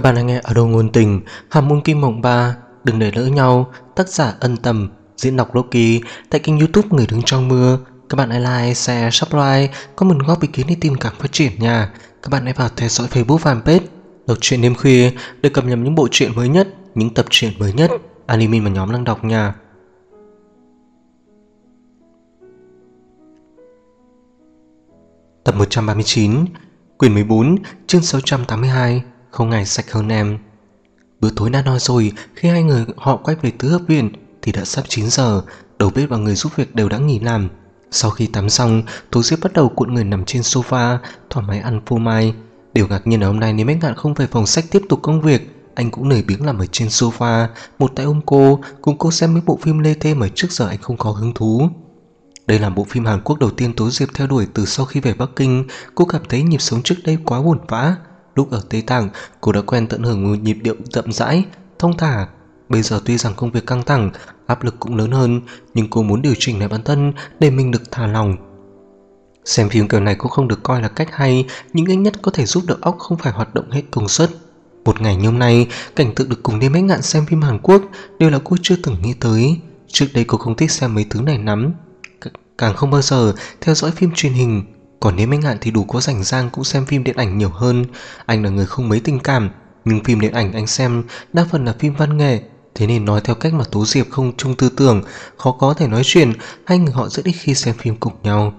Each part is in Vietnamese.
Bạn đang nghe ở đâu ngôn tình, hàm môn kim mộng 3, đừng để lỡ nhau, tác giả Ân Tầm, diễn đọc Loki, tại kênh YouTube Người đứng trong mưa. Các bạn hãy like, share, subscribe, comment góp ý kiến để tìm cảm phát triển nha. Các bạn hãy vào theo dõi Facebook fanpage Đọc truyện đêm khuya để cập nhật những bộ truyện mới nhất, những tập truyện mới nhất, anime mà nhóm đang đọc nha. Tập 139, quyển 14, chương 682, không ngày sạch hơn em. Bữa tối đã no rồi, khi hai người họ quay về tứ hợp viện thì đã sắp 9 giờ, đầu bếp và người giúp việc đều đã nghỉ làm. Sau khi tắm xong, Tố Diệp bắt đầu cuộn người nằm trên sofa, thoải mái ăn phô mai. Điều ngạc nhiên là hôm nay nếu Bách Ngạn không về phòng sách tiếp tục công việc, anh cũng lười biếng nằm ở trên sofa, một tay ôm cô, cùng cô xem mấy bộ phim lê thê mà trước giờ anh không có hứng thú. Đây là bộ phim Hàn Quốc đầu tiên Tố Diệp theo đuổi từ sau khi về Bắc Kinh. Cô cảm thấy nhịp sống trước đây quá buồn bã. Lúc ở Tây Tạng, cô đã quen tận hưởng một nhịp điệu chậm rãi, thong thả. Bây giờ tuy rằng công việc căng thẳng, áp lực cũng lớn hơn, nhưng cô muốn điều chỉnh lại bản thân để mình được thả lỏng. Xem phim kiểu này cũng không được coi là cách hay, nhưng ít nhất có thể giúp đầu óc không phải hoạt động hết công suất. Một ngày như hôm nay, cảnh tượng được cùng đêm Bách Ngạn xem phim Hàn Quốc đều là cô chưa từng nghĩ tới. Trước đây cô không thích xem mấy thứ này lắm, càng không bao giờ theo dõi phim truyền hình. Còn nếu Bách Ngạn thì đủ có rảnh rang cũng xem phim điện ảnh nhiều hơn. Anh là người không mấy tình cảm, nhưng phim điện ảnh anh xem đa phần là phim văn nghệ. Thế nên nói theo cách mà Tố Diệp không chung tư tưởng, khó có thể nói chuyện, hai người họ rất ít khi xem phim cùng nhau.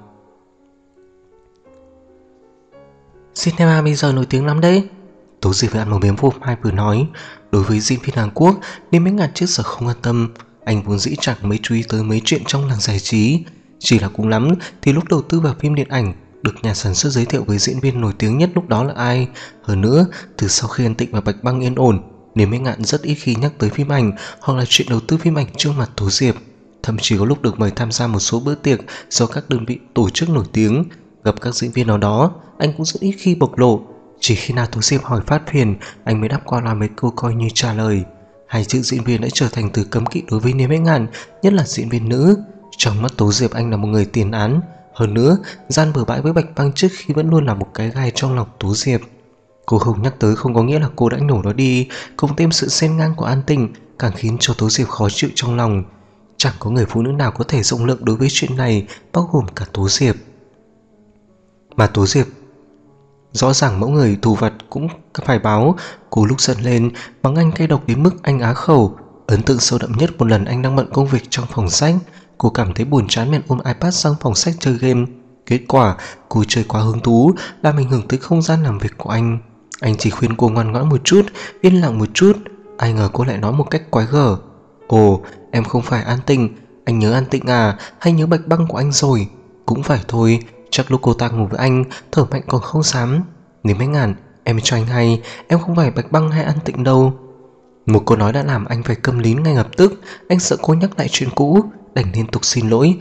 Cinema bây giờ nổi tiếng lắm đấy. Tố Diệp vừa ăn một miếng phô mai vừa nói. Đối với diễn viên Hàn Quốc nên Bách Ngạn trước giờ không quan tâm. Anh vốn dĩ chẳng mấy chú ý tới mấy chuyện trong làng giải trí. Chỉ là cùng lắm thì lúc đầu tư vào phim điện ảnh được nhà sản xuất giới thiệu với diễn viên nổi tiếng nhất lúc đó là ai. Hơn nữa, từ sau khi An Tịnh và Bạch Băng yên ổn nên Bách Ngạn rất ít khi nhắc tới phim ảnh hoặc là chuyện đầu tư phim ảnh trước mặt Tố Diệp. Thậm chí có lúc được mời tham gia một số bữa tiệc do các đơn vị tổ chức nổi tiếng, gặp các diễn viên nào đó, anh cũng rất ít khi bộc lộ. Chỉ khi nào Tố Diệp hỏi phát phiền, anh mới đáp qua loa mấy câu coi như trả lời. Hai chữ diễn viên đã trở thành từ cấm kỵ đối với Niêm Bách Ngạn, nhất là diễn viên nữ. Trong mắt Tố Diệp anh là một người tiền án. Hơn nữa, gian bừa bãi với Bạch Băng trước khi vẫn luôn là một cái gai trong lòng Tố Diệp. Cô không nhắc tới không có nghĩa là cô đã nhổ nó đi, cộng thêm sự xen ngang của An Tịnh càng khiến cho Tố Diệp khó chịu trong lòng. Chẳng có người phụ nữ nào có thể rộng lượng đối với chuyện này, bao gồm cả Tố Diệp. Mà Tố Diệp rõ ràng mẫu người thù vật cũng phải báo. Cô lúc giận lên mắng anh cay độc đến mức anh á khẩu. Ấn tượng sâu đậm nhất một lần anh đang bận công việc trong phòng sách, cô cảm thấy buồn chán bèn ôm iPad sang phòng sách chơi game. Kết quả cô chơi quá hứng thú làm ảnh hưởng tới không gian làm việc của anh. Anh chỉ khuyên cô ngoan ngoãn một chút, yên lặng một chút, ai ngờ cô lại nói một cách quái gở: "Ồ, em không phải An Tịnh, anh nhớ An Tịnh à, hay nhớ Bạch Băng của anh rồi?" Cũng phải thôi, chắc lúc cô ta ngủ với anh thở mạnh còn không dám. Nếu Bách Ngạn, em cho anh hay, em không phải Bạch Băng hay An Tịnh đâu. Một câu nói đã làm anh phải câm nín ngay lập tức. Anh sợ cô nhắc lại chuyện cũ, đành liên tục xin lỗi.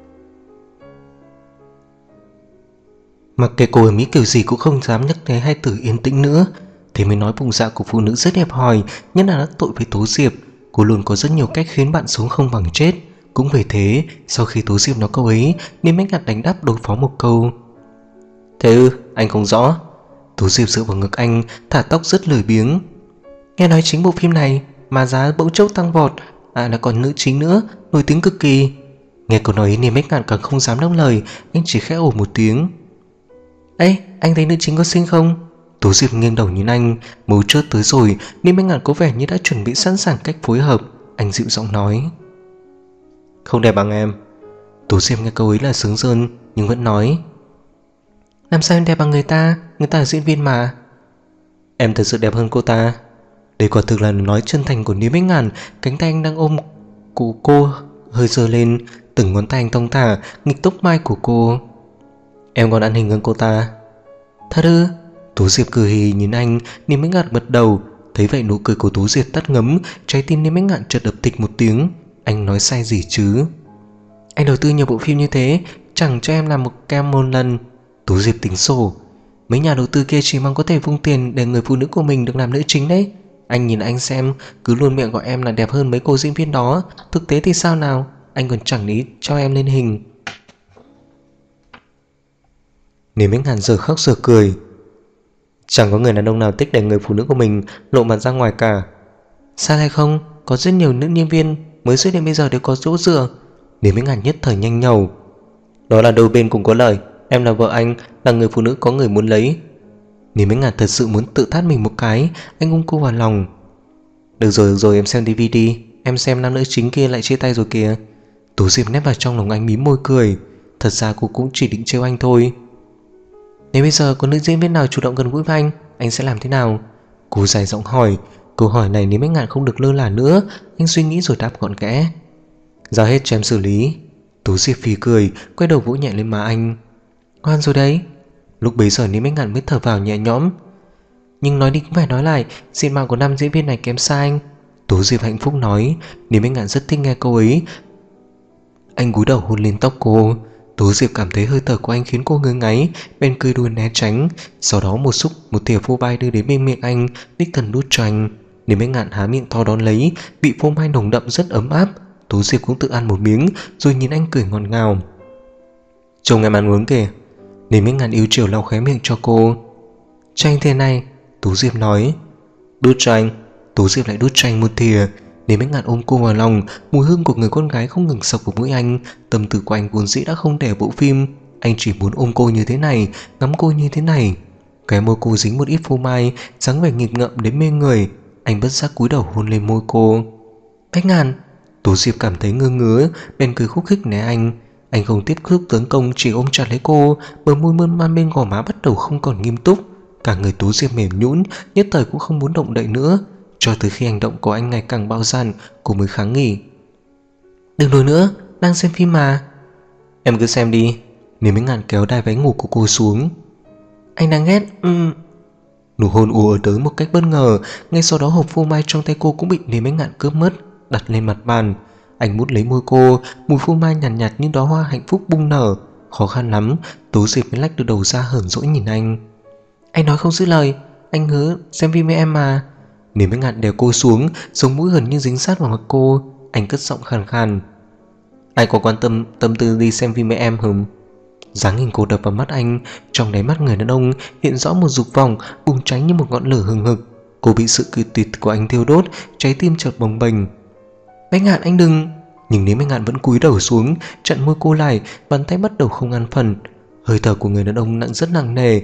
Mặc kệ cô ở Mỹ kiểu gì cũng không dám nhắc tới hai từ yên tĩnh nữa. Thế mới nói bụng dạ của phụ nữ rất hẹp hòi, nhất là đắc tội với Tố Diệp. Cô luôn có rất nhiều cách khiến bạn sống không bằng chết. Cũng vì thế, sau khi Tố Diệp nói câu ấy nên Bách Ngạn đánh đáp đối phó một câu: "Thế ư, anh không rõ." Tố Diệp dựa vào ngực anh, thả tóc rất lười biếng. "Nghe nói chính bộ phim này mà giá bỗng chốc tăng vọt, là còn nữ chính nữa, nổi tiếng cực kỳ." Nghe câu nói nên Bách Ngạn càng không dám đáp lời, anh chỉ khẽ ồ một tiếng. "Ê, anh thấy nữ chính có xinh không?" Tố Diệp nghiêng đầu nhìn anh, mấu chốt tới rồi nên Bách Ngạn có vẻ như đã chuẩn bị sẵn sàng cách phối hợp. Anh dịu giọng nói: "Không đẹp bằng em." Tố Diệp nghe câu ấy là sướng rơn nhưng vẫn nói: "Làm sao em đẹp bằng người ta là diễn viên mà." "Em thật sự đẹp hơn cô ta." Đây quả thực là nói chân thành của Lý Bách Ngạn. Cánh tay anh đang ôm của cô hơi giơ lên, từng ngón tay anh thong thả nghịch tóc mai của cô. "Em còn ăn hình hơn cô ta." "Thật ư?" Tố Diệp cười hì nhìn anh. Lý Bách Ngạn bật đầu. Thấy vậy nụ cười của Tố Diệp tắt ngấm, trái tim Lý Bách Ngạn chợt đập thịch một tiếng. Anh nói sai gì chứ? "Anh đầu tư nhiều bộ phim như thế, chẳng cho em làm một cam một lần." Tố Diệp tính sổ: "Mấy nhà đầu tư kia chỉ mong có thể vung tiền để người phụ nữ của mình được làm nữ chính đấy. Anh nhìn anh xem, cứ luôn miệng gọi em là đẹp hơn mấy cô diễn viên đó, thực tế thì sao nào? Anh còn chẳng lý cho em lên hình." Nếu Bách Ngạn giờ khóc giờ cười. Chẳng có người đàn ông nào thích để người phụ nữ của mình lộ mặt ra ngoài cả. Sao lại không? Có rất nhiều nữ nhân viên mới xuất hiện bây giờ đều có chỗ dựa. Nếu mấy ngàn nhất thời nhanh nhẩu. Đó là đôi bên cùng có lời. Em là vợ anh, là người phụ nữ có người muốn lấy. Nếu mấy ngàn thật sự muốn tự tát mình một cái, anh ôm cô vào lòng. Được rồi, em xem DVD. Em xem nam nữ chính kia lại chia tay rồi kìa. Tú Diệp nép vào trong lòng anh mím môi cười. Thật ra cô cũng chỉ định trêu anh thôi. Nếu bây giờ có nữ diễn viên nào chủ động gần gũi với anh sẽ làm thế nào? Cô dài giọng hỏi. Câu hỏi này nếu mấy ngàn không được lơ là nữa. Anh suy nghĩ rồi đáp gọn gẽ. Giao hết cho em xử lý. Tú Diệp phì cười, quay đầu vỗ nhẹ lên má anh. Ngoan rồi đấy. Lúc bấy giờ nếu mấy ngàn mới thở vào nhẹ nhõm. Nhưng nói đi cũng phải nói lại, diện mạo của nam diễn viên này kém xa anh. Tú Diệp hạnh phúc nói. Nếu mấy ngàn rất thích nghe câu ấy. Anh cúi đầu hôn lên tóc cô. Tú Diệp cảm thấy hơi thở của anh khiến cô ngứa ngáy, bên cười đuôi né tránh. Sau đó một thìa phô mai đưa đến bên miệng anh, đích thần đút cho anh. Nếu mấy ngạn há miệng to đón lấy, vị phô mai nồng đậm rất ấm áp. Tú Diệp cũng tự ăn một miếng, rồi nhìn anh cười ngọt ngào. Chồng em ăn uống kìa. Nếu mấy ngạn yêu chiều lau khóe miệng cho cô. Cho anh thế này. Tú Diệp nói. Đút cho anh. Tú Diệp lại đút cho anh một thìa. Nếu mấy ngạn ôm cô vào lòng, mùi hương của người con gái không ngừng sộc vào mũi anh. Tâm tư của anh vốn dĩ đã không để bộ phim. Anh chỉ muốn ôm cô như thế này, ngắm cô như thế này. Cái môi cô dính một ít phô mai, dáng vẻ nghịch ngợm đến mê người. Anh bất giác cúi đầu hôn lên môi cô. Bách Ngạn. Tú Diệp cảm thấy ngơ ngứa, bèn cười khúc khích né anh. Anh không tiếp tục tấn công, chỉ ôm chặt lấy cô. Bờ môi mơn man bên gò má bắt đầu không còn nghiêm túc. Cả người Tú Diệp mềm nhũn, nhất thời cũng không muốn động đậy nữa. Cho tới khi hành động của anh ngày càng bao dàn, cô mới kháng nghỉ. Đừng nói nữa, đang xem phim mà. Em cứ xem đi. Nếu mấy ngàn kéo đai váy ngủ của cô xuống. Anh đang ghét. Nụ hôn ùa tới một cách bất ngờ. Ngay sau đó hộp phô mai trong tay cô cũng bị Nếu mấy ngạn cướp mất, đặt lên mặt bàn. Anh mút lấy môi cô, mùi phô mai nhàn nhạt như đóa hoa hạnh phúc bung nở. Khó khăn lắm, Tú Diệp mới lách được đầu ra hờn dỗi nhìn anh. Anh nói không giữ lời, anh hứa xem phim với em mà. Nếu mấy ngạn đèo cô xuống, sống mũi gần như dính sát vào mặt cô. Anh cất giọng khàn khàn. Anh có quan tâm tư đi xem phim với em không? Dáng hình cô đập vào mắt anh. Trong đáy mắt người đàn ông hiện rõ một dục vọng bùng cháy như một ngọn lửa hừng hực. Cô bị sự cự tuyệt của anh thiêu đốt, trái tim chợt bồng bềnh. Bách Ngạn anh đừng. Nhưng nếu Bách Ngạn vẫn cúi đầu xuống, chặn môi cô lại, bàn tay bắt đầu không an phận. Hơi thở của người đàn ông rất nặng nề,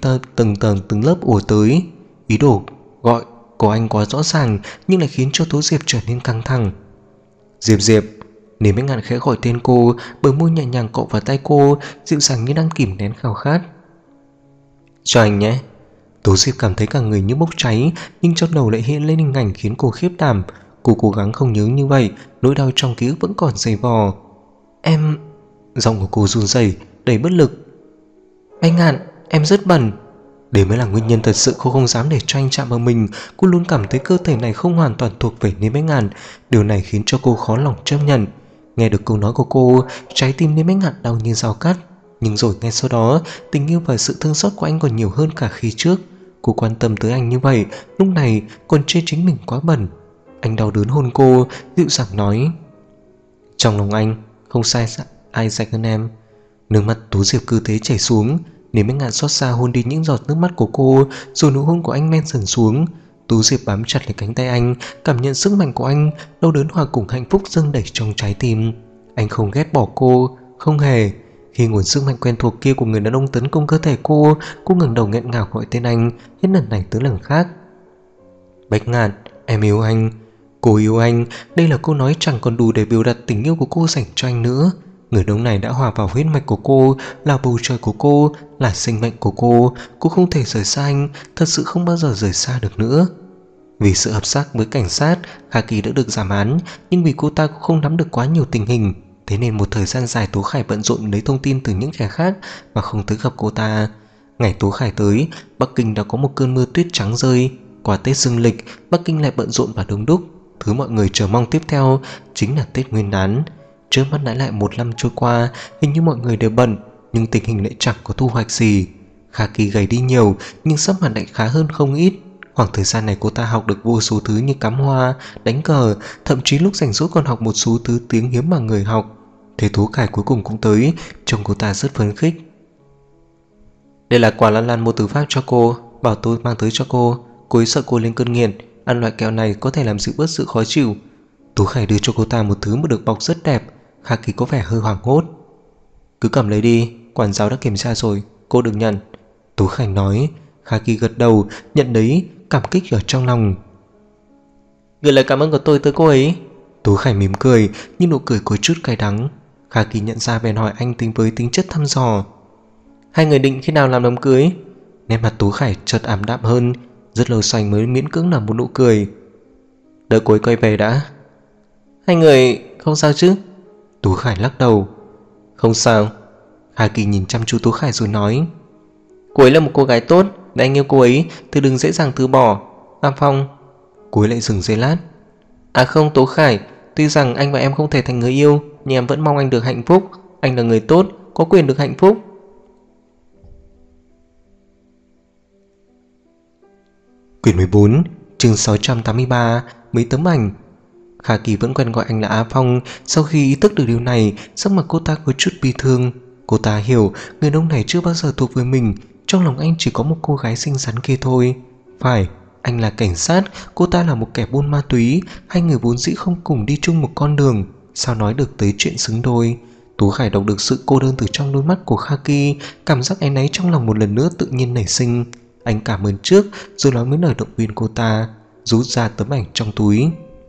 từng lớp ùa tới. Ý đồ gọi của anh quá rõ ràng, nhưng lại khiến cho Tố Diệp trở nên căng thẳng. Diệp. Nếu Bách Ngạn khẽ gọi tên cô, bờ môi nhẹ nhàng cọ vào tay cô, dịu dàng như đang kìm nén khao khát. Cho anh nhé. Tố Diệp cảm thấy cả người như bốc cháy, nhưng trong đầu lại hiện lên hình ảnh khiến cô khiếp đảm. Cô cố gắng không nhớ như vậy, nỗi đau trong ký ức vẫn còn dày vò. Em... Giọng của cô run rẩy, đầy bất lực. Bách Ngạn, em rất bẩn. Đấy mới là nguyên nhân thật sự cô không dám để cho anh chạm vào mình. Cô luôn cảm thấy cơ thể này không hoàn toàn thuộc về Nếu Bách Ngạn. Điều này khiến cho cô khó lòng chấp nhận. Nghe được câu nói của cô, trái tim Nếu Bách Ngạn đau như dao cắt. Nhưng rồi ngay sau đó, tình yêu và sự thương xót của anh còn nhiều hơn cả khi trước. Cô quan tâm tới anh như vậy, lúc này còn chê chính mình quá bẩn. Anh đau đớn hôn cô, dịu dàng nói. Trong lòng anh không ai sạch hơn em. Nước mắt Tú Diệp cứ thế chảy xuống. Nếu Bách Ngạn xót xa hôn đi những giọt nước mắt của cô, rồi nụ hôn của anh men dần xuống. Tú Diệp bám chặt lấy cánh tay anh, cảm nhận sức mạnh của anh, đau đớn hòa cùng hạnh phúc dâng đầy trong trái tim. Anh không ghét bỏ cô, không hề. Khi nguồn sức mạnh quen thuộc kia của người đàn ông tấn công cơ thể cô ngẩng đầu nghẹn ngào gọi tên anh, hết lần này tới lần khác. Bách Ngạn, em yêu anh. Cô yêu anh. Đây là câu nói chẳng còn đủ để biểu đạt tình yêu của cô dành cho anh nữa. Người đàn ông này đã hòa vào huyết mạch của cô, là bầu trời của cô, là sinh mệnh của cô. Cô không thể rời xa anh, thật sự không bao giờ rời xa được nữa. Vì sự hợp tác với cảnh sát, Kha Kỳ đã được giảm án, nhưng vì cô ta cũng không nắm được quá nhiều tình hình, thế nên một thời gian dài Tố Khải bận rộn lấy thông tin từ những kẻ khác mà không tới gặp cô ta. Ngày Tố Khải tới, Bắc Kinh đã có một cơn mưa tuyết trắng rơi. Qua Tết dương lịch, Bắc Kinh lại bận rộn và đông đúc. Thứ mọi người chờ mong tiếp theo chính là Tết Nguyên đán. Trước mắt đã lại một năm trôi qua, hình như mọi người đều bận, nhưng tình hình lại chẳng có thu hoạch gì. Kha Kỳ gầy đi nhiều, nhưng sắc mặt lại khá hơn không ít. Khoảng thời gian này cô ta học được vô số thứ như cắm hoa, đánh cờ, thậm chí lúc rảnh rỗi còn học một số thứ tiếng hiếm mà người học. Thế Tố Khải cuối cùng cũng tới, trông cô ta rất phấn khích. Đây là quà Lan Lan mua từ Pháp cho cô. bảo tôi mang tới cho cô ấy sợ cô lên cơn nghiện, ăn loại kẹo này có thể làm dịu bớt sự khó chịu. Tú Khải đưa cho cô ta một thứ mà được bọc rất đẹp. Kha Kỳ có vẻ hơi hoảng hốt. Cứ cầm lấy đi, quản giáo đã kiểm tra rồi, cô đừng nhận, Tú Khải nói. Kha Kỳ gật đầu, nhận lấy, cảm kích ở trong lòng. Gửi lời cảm ơn của tôi tới cô ấy. Tú Khải mỉm cười, nhưng nụ cười có chút cay đắng. Kha Kỳ nhận ra bèn hỏi anh với tính chất thăm dò. Hai người định khi nào làm đám cưới? Nét mặt Tú Khải chợt ảm đạm hơn. Rất lâu sau anh mới miễn cưỡng nở một nụ cười. Đợi cô ấy quay về đã. Hai người không sao chứ? Tú Khải lắc đầu. Không sao. Kha Kỳ nhìn chăm chú Tú Khải rồi nói. Cô ấy là một cô gái tốt, để anh yêu cô ấy thì đừng dễ dàng từ bỏ. A Phong. Cô ấy lại dừng giây lát. À không Tú Khải, tuy rằng anh và em không thể thành người yêu, nhưng em vẫn mong anh được hạnh phúc. Anh là người tốt, có quyền được hạnh phúc. Quyển 14, chương 683, mấy tấm ảnh. Kha Kỳ vẫn quen gọi anh là Á Phong. Sau khi ý thức được điều này, sắc mặt cô ta có chút bi thương. Cô ta hiểu người đàn ông này chưa bao giờ thuộc về mình. Trong lòng anh chỉ có một cô gái xinh xắn kia thôi. Phải, anh là cảnh sát, cô ta là một kẻ buôn ma túy. Hai người vốn dĩ không cùng đi chung một con đường, sao nói được tới chuyện xứng đôi. Tú Khải đọc được sự cô đơn từ trong đôi mắt của Kha Kỳ. Cảm giác áy náy trong lòng một lần nữa tự nhiên nảy sinh. Anh cảm ơn trước, rồi nói với lời động viên cô ta, rút ra tấm ảnh trong túi.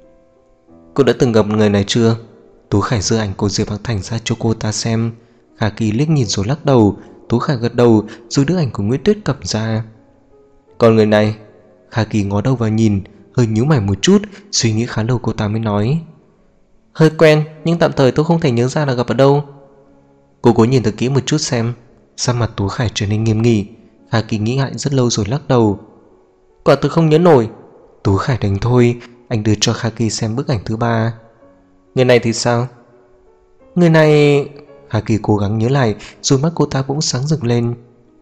Cô đã từng gặp người này chưa? Tú Khải giơ ảnh của Diệp Bạc Thành ra cho cô ta xem. Kha Kỳ liếc nhìn rồi lắc đầu. Tú Khải gật đầu rồi đưa ảnh của Nguyễn Tuyết cầm ra. Còn người này? Kha Kỳ ngó đầu vào nhìn, hơi nhíu mày một chút, suy nghĩ khá lâu cô ta mới nói. Hơi quen, nhưng tạm thời tôi không thể nhớ ra là gặp ở đâu. Cô cố nhìn thật kỹ một chút xem. Sắc mặt Tú Khải trở nên nghiêm nghị. Kha Kỳ nghĩ ngại rất lâu rồi lắc đầu. Quả tôi không nhớ nổi. Tú Khải đành thôi. Anh đưa cho Kha Kỳ xem bức ảnh thứ ba. Người này thì sao? Người này... Kha Kỳ cố gắng nhớ lại, rồi mắt cô ta bỗng sáng rực lên.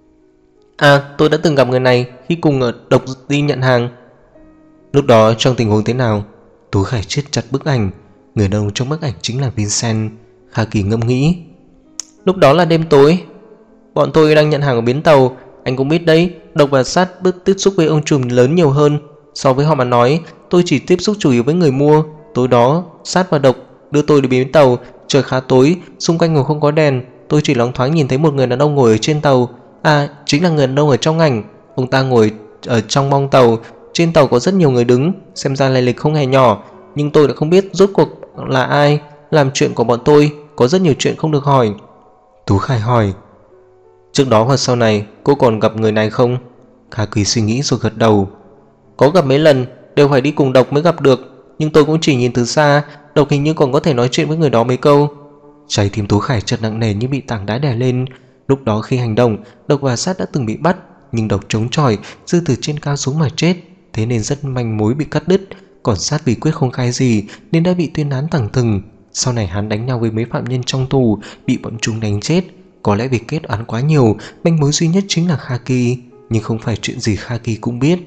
À, tôi đã từng gặp người này khi cùng ở Độc đi nhận hàng. Lúc đó trong tình huống thế nào? Tú Khải siết chặt bức ảnh. Người đàn ông trong bức ảnh chính là Vincent. Kha Kỳ ngẫm nghĩ. Lúc đó là đêm tối, bọn tôi đang nhận hàng ở bến tàu. Anh cũng biết đấy, Độc và Sát bước tiếp xúc với ông trùm lớn nhiều hơn. So với họ mà nói, tôi chỉ tiếp xúc chủ yếu với người mua. Tối đó, Sát và Độc đưa tôi đến bến tàu. Trời khá tối, xung quanh ngồi không có đèn. Tôi chỉ loáng thoáng nhìn thấy một người đàn ông ngồi ở trên tàu. À, chính là người đàn ông ở trong ảnh. Ông ta ngồi ở trong bong tàu. Trên tàu có rất nhiều người đứng, xem ra lai lịch không hề nhỏ. Nhưng tôi đã không biết rốt cuộc là ai làm chuyện của bọn tôi. Có rất nhiều chuyện không được hỏi. Tú Khải hỏi. Trước đó hoặc sau này cô còn gặp người này không? Kha Kỳ suy nghĩ rồi gật đầu. Có gặp mấy lần, đều phải đi cùng Độc mới gặp được. Nhưng tôi cũng chỉ nhìn từ xa. Độc hình như còn có thể nói chuyện với người đó mấy câu. Trái tim Tú Khải chợt nặng nề như bị tảng đá đè lên. Lúc đó khi hành động, Độc và Sát đã từng bị bắt. Nhưng Độc chống chọi, rơi từ trên cao xuống mà chết. Thế nên rất manh mối bị cắt đứt. Còn Sát vì quyết không khai gì nên đã bị tuyên án thẳng thừng. Sau này hắn đánh nhau với mấy phạm nhân trong tù, bị bọn chúng đánh chết. Có lẽ vì kết án quá nhiều, manh mối duy nhất chính là Kha Kỳ. Nhưng không phải chuyện gì Kha Kỳ cũng biết.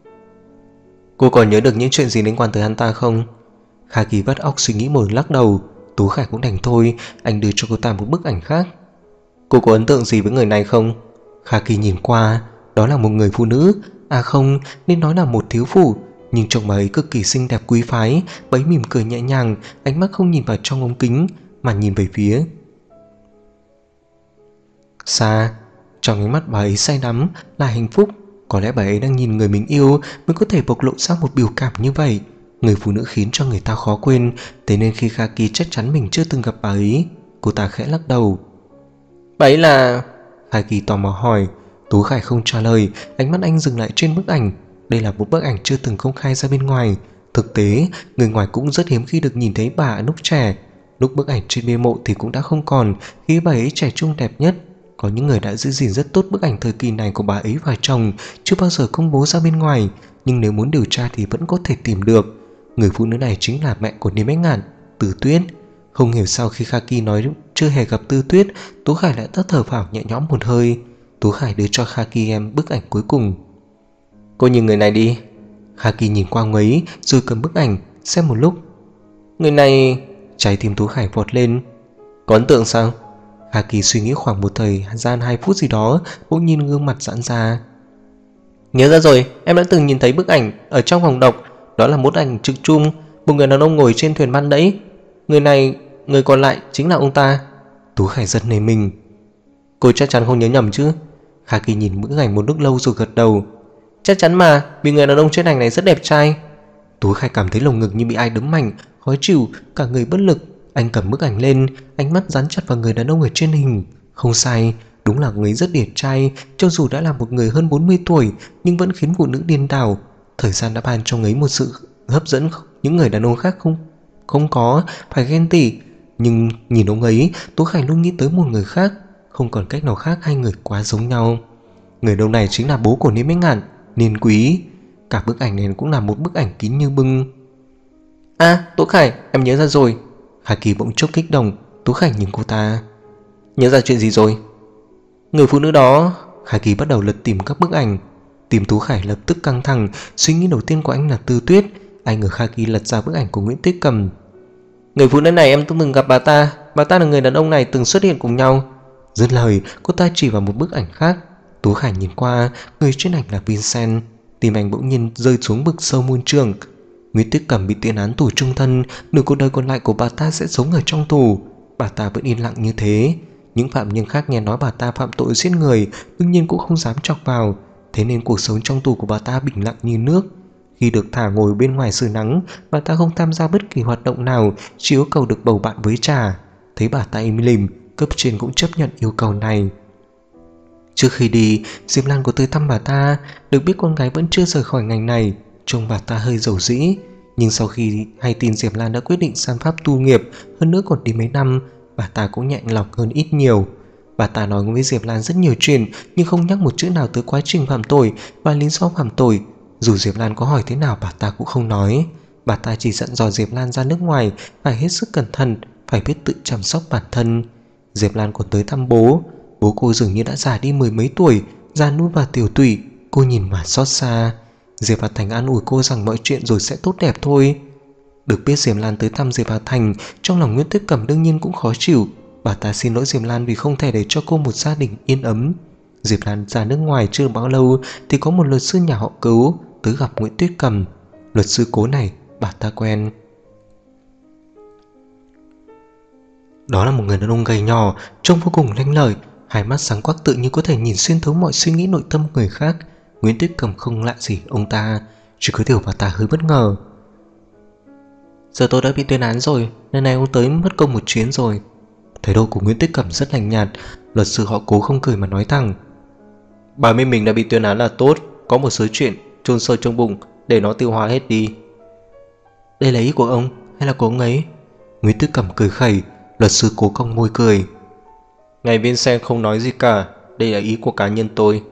Cô còn nhớ được những chuyện gì liên quan tới hắn ta không? Kha Kỳ vắt óc suy nghĩ một lắc đầu. Tú Khải cũng đành thôi. Anh đưa cho cô ta một bức ảnh khác. Cô có ấn tượng gì với người này không? Kha Kỳ nhìn qua. Đó là một người phụ nữ. À không, nên nói là một thiếu phụ. Nhưng trông bà ấy cực kỳ xinh đẹp quý phái. Bà ấy mỉm cười nhẹ nhàng, ánh mắt không nhìn vào trong ống kính mà nhìn về phía xa. Trong ánh mắt bà ấy say đắm là hạnh phúc. Có lẽ bà ấy đang nhìn người mình yêu mới có thể bộc lộ ra một biểu cảm như vậy. Người phụ nữ khiến cho người ta khó quên. Thế nên khi Kha Kỳ chắc chắn mình chưa từng gặp bà ấy. Cô ta khẽ lắc đầu. Bà ấy là... Kha Kỳ tò mò hỏi. Tú Khải không trả lời. Ánh mắt anh dừng lại trên bức ảnh. Đây là một bức ảnh chưa từng công khai ra bên ngoài. Thực tế, người ngoài cũng rất hiếm khi được nhìn thấy bà lúc trẻ. Lúc bức ảnh trên bia mộ thì cũng đã không còn, khi bà ấy trẻ trung đẹp nhất. Có những người đã giữ gìn rất tốt bức ảnh thời kỳ này của bà ấy và chồng, chưa bao giờ công bố ra bên ngoài. Nhưng nếu muốn điều tra thì vẫn có thể tìm được. Người phụ nữ này chính là mẹ của Niêm Bách Ngạn, Từ Tuyết. Không hiểu sao khi Kha Kỳ nói chưa hề gặp Tư Tuyết, Tú Khải lại thở phào nhẹ nhõm một hơi. Tú Khải đưa cho Kha Kỳ em bức ảnh cuối cùng. Cô nhìn người này đi. Kha Kỳ nhìn qua ngấy rồi cầm bức ảnh xem một lúc. Người này... Trái tim Tú Khải vọt lên. Có ấn tượng sao? Kha Kỳ suy nghĩ khoảng một thời gian 2 phút gì đó, bỗng nhìn gương mặt giãn ra. Nhớ ra rồi, em đã từng nhìn thấy bức ảnh ở trong phòng đọc. Đó là bức ảnh trực chung, một người đàn ông ngồi trên thuyền ban đẫy. Người còn lại chính là ông ta. Tú Khải giật nảy mình. Cô chắc chắn không nhớ nhầm chứ? Khaki nhìn bức ảnh một lúc lâu rồi gật đầu. Chắc chắn mà, vì người đàn ông trên ảnh này rất đẹp trai. Tú Khải cảm thấy lồng ngực như bị ai đấm mạnh, khó chịu, cả người bất lực. Anh cầm bức ảnh lên, ánh mắt dán chặt vào người đàn ông ở trên hình. Không sai, đúng là người rất đẹp trai. Cho dù đã là một người hơn 40 tuổi nhưng vẫn khiến phụ nữ điên đảo. Thời gian đã ban cho ấy một sự hấp dẫn những người đàn ông khác không có, phải ghen tị. Nhưng nhìn ông ấy, Tú Khải luôn nghĩ tới một người khác. Không còn cách nào khác, hai người quá giống nhau. Người đâu này chính là bố của Niêm Bích Ngạn, Niên Quý. Cả bức ảnh này cũng là một bức ảnh kín như bưng. Tú Khải, em nhớ ra rồi. Hà Kỳ bỗng chốc kích động. Tú Khải nhìn cô ta. Nhớ ra chuyện gì rồi? Người phụ nữ đó. Hà Kỳ bắt đầu lật tìm các bức ảnh. Tim Tú Khải lập tức căng thẳng. Suy nghĩ đầu tiên của anh là Tư Tuyết. Anh ở Kha Kỳ lật ra bức ảnh của Nguyễn Tuyết Cầm. Người phụ nữ này em từng gặp bà ta. Bà ta là người đàn ông này từng xuất hiện cùng nhau. Dứt lời, cô ta chỉ vào một bức ảnh khác. Tú Khải nhìn qua, người trên ảnh là Vincent. Tim anh bỗng nhiên rơi xuống vực sâu muôn trường. Nguyễn Tuyết Cầm bị tuyên án tù chung thân, nửa cuộc đời còn lại của bà ta sẽ sống ở trong tù. Bà ta vẫn yên lặng như thế. Những phạm nhân khác nghe nói bà ta phạm tội giết người, đương nhiên cũng không dám chọc vào. Thế nên cuộc sống trong tù của bà ta bình lặng như nước. Khi được thả ngồi bên ngoài sưởi nắng, bà ta không tham gia bất kỳ hoạt động nào, chỉ yêu cầu được bầu bạn với trà. Thấy bà ta im lìm, cấp trên cũng chấp nhận yêu cầu này. Trước khi đi, Diệp Lan có tới thăm bà ta. Được biết con gái vẫn chưa rời khỏi ngành này, trông bà ta hơi dầu dĩ. Nhưng sau khi hay tin Diệp Lan đã quyết định sang Pháp tu nghiệp, hơn nữa còn đi mấy năm, bà ta cũng nhẹ lòng hơn ít nhiều. Bà ta nói với Diệp Lan rất nhiều chuyện, nhưng không nhắc một chữ nào tới quá trình phạm tội và lý do phạm tội. Dù Diệp Lan có hỏi thế nào bà ta cũng không nói. Bà ta chỉ dặn dò Diệp Lan ra nước ngoài phải hết sức cẩn thận, phải biết tự chăm sóc bản thân. Diệp Lan còn tới thăm bố. Bố cô dường như đã già đi mười mấy tuổi, già nua và tiểu tụy. Cô nhìn mà xót xa. Diệp Hà Thành an ủi cô rằng mọi chuyện rồi sẽ tốt đẹp thôi. Được biết Diệp Lan tới thăm Diệp Hà Thành, trong lòng Nguyễn Tuyết Cẩm đương nhiên cũng khó chịu. Bà ta xin lỗi Diệp Lan vì không thể để cho cô một gia đình yên ấm. Diệp Lan ra nước ngoài chưa bao lâu thì có một luật sư nhà họ Cứu tới gặp Nguyễn Tuyết Cẩm. Luật sư Cố này bà ta quen. Đó là một người đàn ông gầy nhỏ, trông vô cùng lanh lợi, hai mắt sáng quắc tự như có thể nhìn xuyên thấu mọi suy nghĩ nội tâm người khác. Nguyễn Tuyết Cẩm không lạ gì ông ta, chỉ có điều bà ta hơi bất ngờ. Giờ tôi đã bị tuyên án rồi, nên này ông tới mất công một chuyến rồi. Thái độ của Nguyễn Tuyết Cẩm rất lạnh nhạt. Luật sư họ Cố không cười mà nói thẳng. Bà biết mình đã bị tuyên án là tốt, có một số chuyện chôn sâu trong bụng để nó tiêu hóa hết đi. Đây là ý của ông hay là của ông ấy? Nguyễn Tuyết Cẩm cười khẩy. Luật sư Cố cong môi cười. Ngài Vincent không nói gì cả, đây là ý của cá nhân tôi.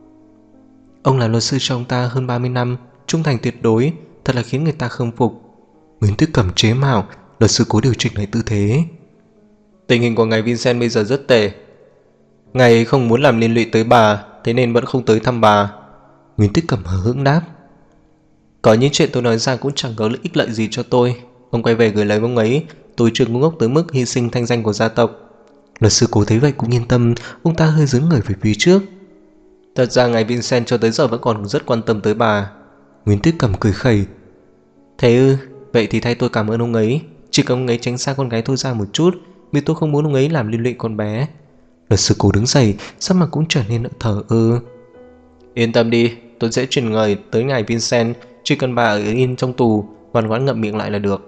Ông là luật sư cho ông ta hơn 30 năm, trung thành tuyệt đối, thật là khiến người ta khâm phục. Nguyễn Tuyết Cẩm chế mạo. Luật sư Cố điều chỉnh lại tư thế. Tình hình của ngài Vincent bây giờ rất tệ. Ngài ấy không muốn làm liên lụy tới bà, thế nên vẫn không tới thăm bà. Nguyễn Tuyết Cẩm hờ hững đáp. Có những chuyện tôi nói ra cũng chẳng có lợi ích lợi gì cho tôi. Ông quay về gửi lời ông ấy, tôi chưa ngu ngốc tới mức hy sinh thanh danh của gia tộc. Luật sư Cố thấy vậy cũng yên tâm. Ông ta hơi dướn người về phía trước. Thật ra ngài Vincent cho tới giờ vẫn còn rất quan tâm tới bà. Nguyễn Tuyết Cẩm cười khẩy. Thế ư? Vậy thì thay tôi cảm ơn ông ấy. Chỉ cần ông ấy tránh xa con gái tôi ra một chút, vì tôi không muốn ông ấy làm liên lụy con bé. Luật sư Cố đứng dậy, sắc mặt cũng trở nên thờ ơ. Yên tâm đi, tôi sẽ chuyển người tới ngài Vincent. Chỉ cần bà ở yên trong tù, ngoan ngoãn ngậm miệng lại là được.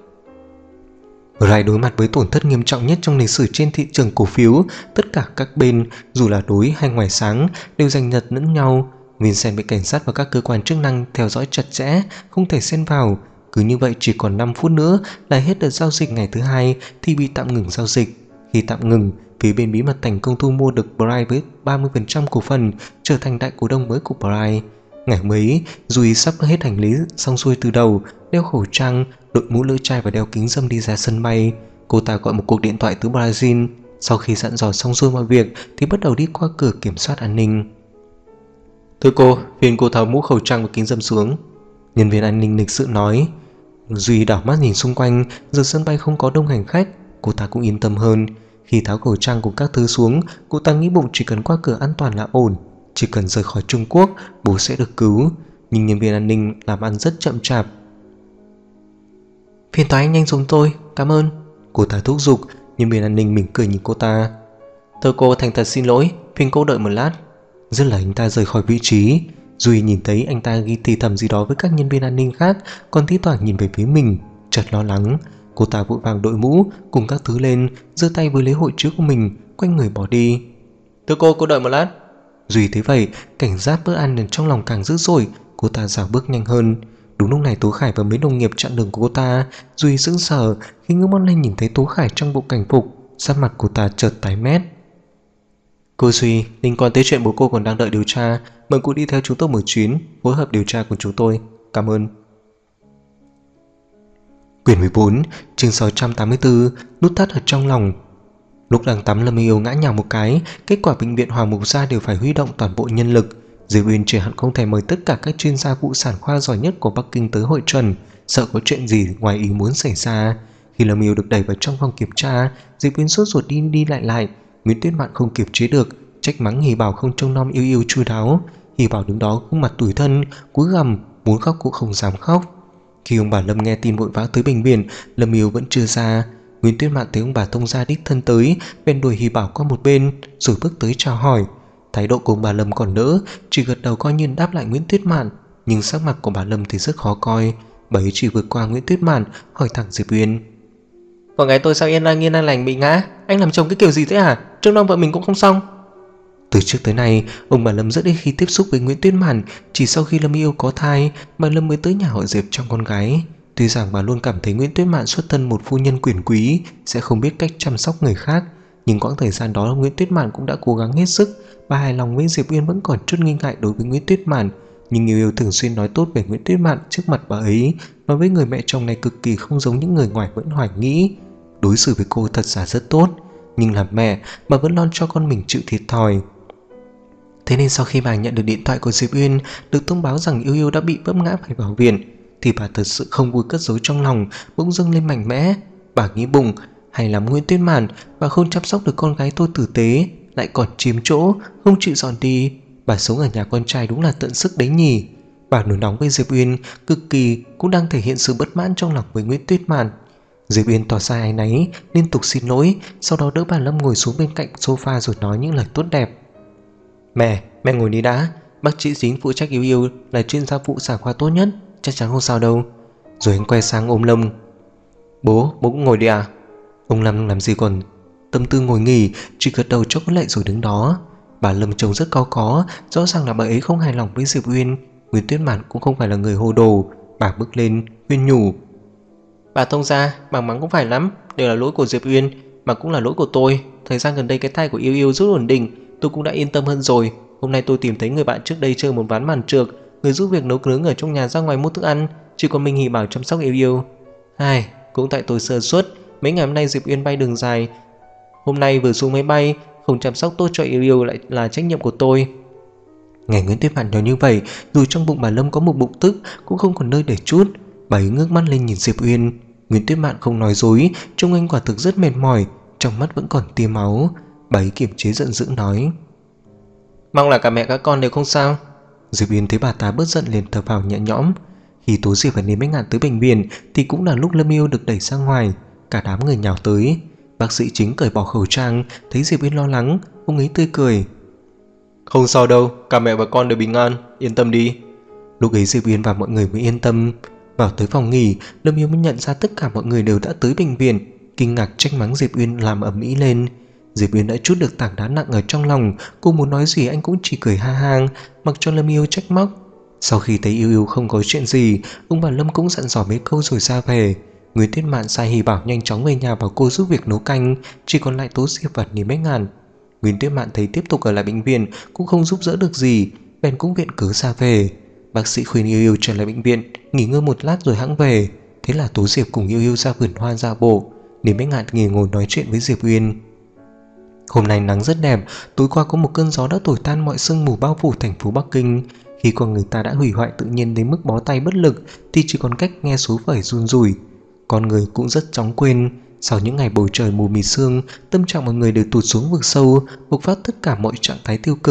Rai đối mặt với tổn thất nghiêm trọng nhất trong lịch sử trên thị trường cổ phiếu. Tất cả các bên, dù là đối hay ngoài sáng, đều giành giật lẫn nhau. Vincent bị cảnh sát và các cơ quan chức năng theo dõi chặt chẽ, không thể xen vào. Cứ như vậy chỉ còn 5 phút nữa là hết đợt giao dịch ngày thứ hai thì bị tạm ngừng giao dịch. Khi tạm ngừng, phía bên bí mật thành công thu mua được Bright với 30% cổ phần, trở thành đại cổ đông mới của Bright. Ngày hôm ấy, Duy sắp hết hành lý xong xuôi từ đầu, đeo khẩu trang, đội mũ lưỡi chai và đeo kính râm đi ra sân bay. Cô ta gọi một cuộc điện thoại từ Brazil. Sau khi dặn dò xong xuôi mọi việc thì bắt đầu đi qua cửa kiểm soát an ninh. Thưa cô, phiền cô tháo mũ khẩu trang và kính râm xuống. Nhân viên an ninh lịch sự nói. Duy đảo mắt nhìn xung quanh, giờ sân bay không có đông hành khách, cô ta cũng yên tâm hơn. Khi tháo khẩu trang cùng các thứ xuống, cô ta nghĩ bụng chỉ cần qua cửa an toàn là ổn. chỉ cần rời khỏi Trung Quốc, bố sẽ được cứu. Nhưng nhân viên an ninh làm ăn rất chậm chạp. Phiền toái anh nhanh giống tôi, cảm ơn. Cô ta thúc giục. Nhân viên an ninh mỉm cười nhìn cô ta. Thưa cô, thành thật xin lỗi, phiền cô đợi một lát. Dứt lời anh ta rời khỏi vị trí. Duy nhìn thấy anh ta ghi thì thầm gì đó với các nhân viên an ninh khác, còn thi thoảng nhìn về phía mình, chợt lo lắng. Cô ta vội vàng đội mũ cùng các thứ lên, giơ tay với lễ hội chứa của mình, quanh người bỏ đi. Thưa cô đợi một lát. Duy thấy vậy, cảnh giác bất an trong lòng càng dữ dội. Cô ta dạo bước nhanh hơn. Đúng lúc này Tố Khải và mấy đồng nghiệp chặn đường của cô ta. Duy sững sờ khi ngước mắt lên nhìn thấy Tố Khải trong bộ cảnh phục. Sắc mặt cô ta chợt tái mét. Cô Duy, liên quan tới chuyện bố cô còn đang đợi điều tra, mời cô đi theo chúng tôi một chuyến, phối hợp điều tra của chúng tôi. Cảm ơn. Quyển 14, chương 684, nút thắt ở trong lòng. Lúc đang tắm, Lâm Yêu ngã nhào một cái. Kết quả bệnh viện Hoàng Mục Gia đều phải huy động toàn bộ nhân lực. Diệp Uyên chỉ hận không thể mời tất cả các chuyên gia phụ sản khoa giỏi nhất của Bắc Kinh tới hội trần, sợ có chuyện gì ngoài ý muốn xảy ra. Khi Lâm Yêu được đẩy vào trong phòng kiểm tra, Diệp Uyên sốt ruột đi lại. Nguyễn Tuyết Mạn không kiềm chế được, trách mắng Hỉ Bảo không trông nom Yêu chu đáo. Hỉ Bảo đứng đó khuôn mặt tủi thân, cúi gằm, muốn khóc cũng không dám khóc. Khi ông bà Lâm nghe tin vội vã tới bệnh viện, Lâm Yêu vẫn chưa ra. Nguyễn Tuyết Mạn thấy ông bà Tông gia đích thân tới, bèn đuổi Hỉ Bảo qua một bên, rồi bước tới chào hỏi. Thái độ của ông bà Lâm còn đỡ, chỉ gật đầu coi như đáp lại Nguyễn Tuyết Mạn, nhưng sắc mặt của bà Lâm thì rất khó coi. Bà ấy chỉ vượt qua Nguyễn Tuyết Mạn, hỏi thẳng Diệp Uyên. Con gái tôi sao yên an lành bị ngã? Anh làm chồng cái kiểu gì thế hả? Trông nom vợ mình cũng không xong. Từ trước tới nay, ông bà Lâm rất ít khi tiếp xúc với Nguyễn Tuyết Mạn. Chỉ sau khi Lâm Yêu có thai, bà Lâm mới tới nhà họ Diệp trong con gái. Tuy rằng bà luôn cảm thấy Nguyễn Tuyết Mạn xuất thân một phu nhân quyền quý, sẽ không biết cách chăm sóc người khác, nhưng quãng thời gian đó Nguyễn Tuyết Mạn cũng đã cố gắng hết sức. Bà hài lòng với Diệp Uyên vẫn còn chút nghi ngại đối với Nguyễn Tuyết Mạn, nhưng Yêu thường xuyên nói tốt về Nguyễn Tuyết Mạn trước mặt bà ấy, nói với người mẹ chồng này cực kỳ không giống những người ngoài vẫn hoài nghĩ. Đối xử với cô thật ra rất tốt, nhưng làm mẹ, bà vẫn lo cho con mình chịu thiệt thòi. Thế nên sau khi bà nhận được điện thoại của Diệp Uyên, được thông báo rằng Yêu đã bị vấp ngã phải vào viện, thì bà thật sự không vui cất giấu trong lòng, bỗng dưng lên mạnh mẽ. Bà nghĩ bụng, hay lắm Nguyễn Tuyết Mạn, bà không chăm sóc được con gái tôi tử tế, lại còn chiếm chỗ, không chịu dọn đi. Bà sống ở nhà con trai đúng là tận sức đấy nhỉ. Bà nổi nóng với Diệp Uyên, cực kỳ cũng đang thể hiện sự bất mãn trong lòng với Nguyễn Tuyết Mạn. Diệp Uyên tỏ ra áy náy, liên tục xin lỗi, sau đó đỡ bà Lâm ngồi xuống bên cạnh sofa rồi nói những lời tốt đẹp. Mẹ ngồi đi đã. Bác sĩ chính phụ trách Yêu là chuyên gia phụ sản khoa tốt nhất, chắc chắn không sao đâu. Rồi anh quay sang ôm Lâm. Bố cũng ngồi đi à? Ông Lâm làm gì còn tâm tư ngồi nghỉ, chỉ gật đầu cho có lệ rồi đứng đó. Bà Lâm trông rất cao có, rõ ràng là bà ấy không hài lòng với Diệp Uyên. Nguyễn Tuyết Mạn cũng không phải là người hồ đồ. Bà bước lên khuyên nhủ. Bà Tông gia, bà mắng cũng phải lắm, đều là lỗi của Diệp Uyên, mà cũng là lỗi của tôi. Thời gian gần đây cái thai của Yêu rất ổn định, tôi cũng đã yên tâm hơn rồi. Hôm nay tôi tìm thấy người bạn trước đây chơi một ván màn trược, người giúp việc nấu nướng ở trong nhà ra ngoài mua thức ăn, chỉ còn mình Hỉ Bảo chăm sóc Yêu. Ai, cũng tại tôi sơ suất. Mấy ngày hôm nay Diệp Uyên bay đường dài, hôm nay vừa xuống máy bay, không chăm sóc tốt cho Yêu lại là trách nhiệm của tôi. Nghe Nguyễn Tuyết Mạn nói như vậy, dù trong bụng bà Lâm có một bụng tức cũng không còn nơi để chút. Bà ấy ngước mắt lên nhìn Diệp Uyên. Nguyễn Tuyết Mạn không nói dối, trông anh quả thực rất mệt mỏi, trong mắt vẫn còn tia máu. Bà ấy kiềm chế giận dữ nói. Mong là cả mẹ các con đều không sao. Diệp Uyên thấy bà ta bớt giận liền thở phào nhẹ nhõm. Khi Tố Diệp và Niêm Bách Ngạn tới bệnh viện thì cũng là lúc Lâm Yêu được đẩy ra ngoài. Cả đám người nhào tới. Bác sĩ chính cởi bỏ khẩu trang, thấy Diệp Uyên lo lắng, ông ấy tươi cười. Không sao đâu, cả mẹ và con đều bình an, yên tâm đi. Lúc ấy Diệp Uyên và mọi người mới yên tâm. Vào tới phòng nghỉ, Lâm Yêu mới nhận ra tất cả mọi người đều đã tới bệnh viện, kinh ngạc trách mắng Diệp Uyên làm ầm ĩ lên. Diệp Uyên đã trút được tảng đá nặng ở trong lòng, cô muốn nói gì anh cũng chỉ cười ha ha, mặc cho Lâm Yêu trách móc. Sau khi thấy Yêu không có chuyện gì, ông bà Lâm cũng dặn dò mấy câu rồi ra về. Nguyễn Tuyết Mạn sai Hỉ Bảo nhanh chóng về nhà bảo cô giúp việc nấu canh, chỉ còn lại Tố Diệp và Niêm Bách Ngạn. Nguyễn Tuyết Mạn thấy tiếp tục ở lại bệnh viện cũng không giúp đỡ được gì, bèn cũng viện cớ ra về. Bác sĩ khuyên Yêu trở lại bệnh viện nghỉ ngơi một lát rồi hãng về. Thế là Tố Diệp cùng Yêu ra vườn hoa dạo bộ. Niêm Bách Ngạn nghỉ ngồi nói chuyện với Diệp Uyên. Hôm nay nắng rất đẹp, tối qua có một cơn gió đã thổi tan mọi sương mù bao phủ thành phố Bắc Kinh. Khi con người ta đã hủy hoại tự nhiên đến mức bó tay bất lực thì chỉ còn cách nghe số phẩy run rủi. Con người cũng rất chóng quên. Sau những ngày bầu trời mù mịt sương, tâm trạng mọi người đều tụt xuống vực sâu, bộc phát tất cả mọi trạng thái tiêu cực.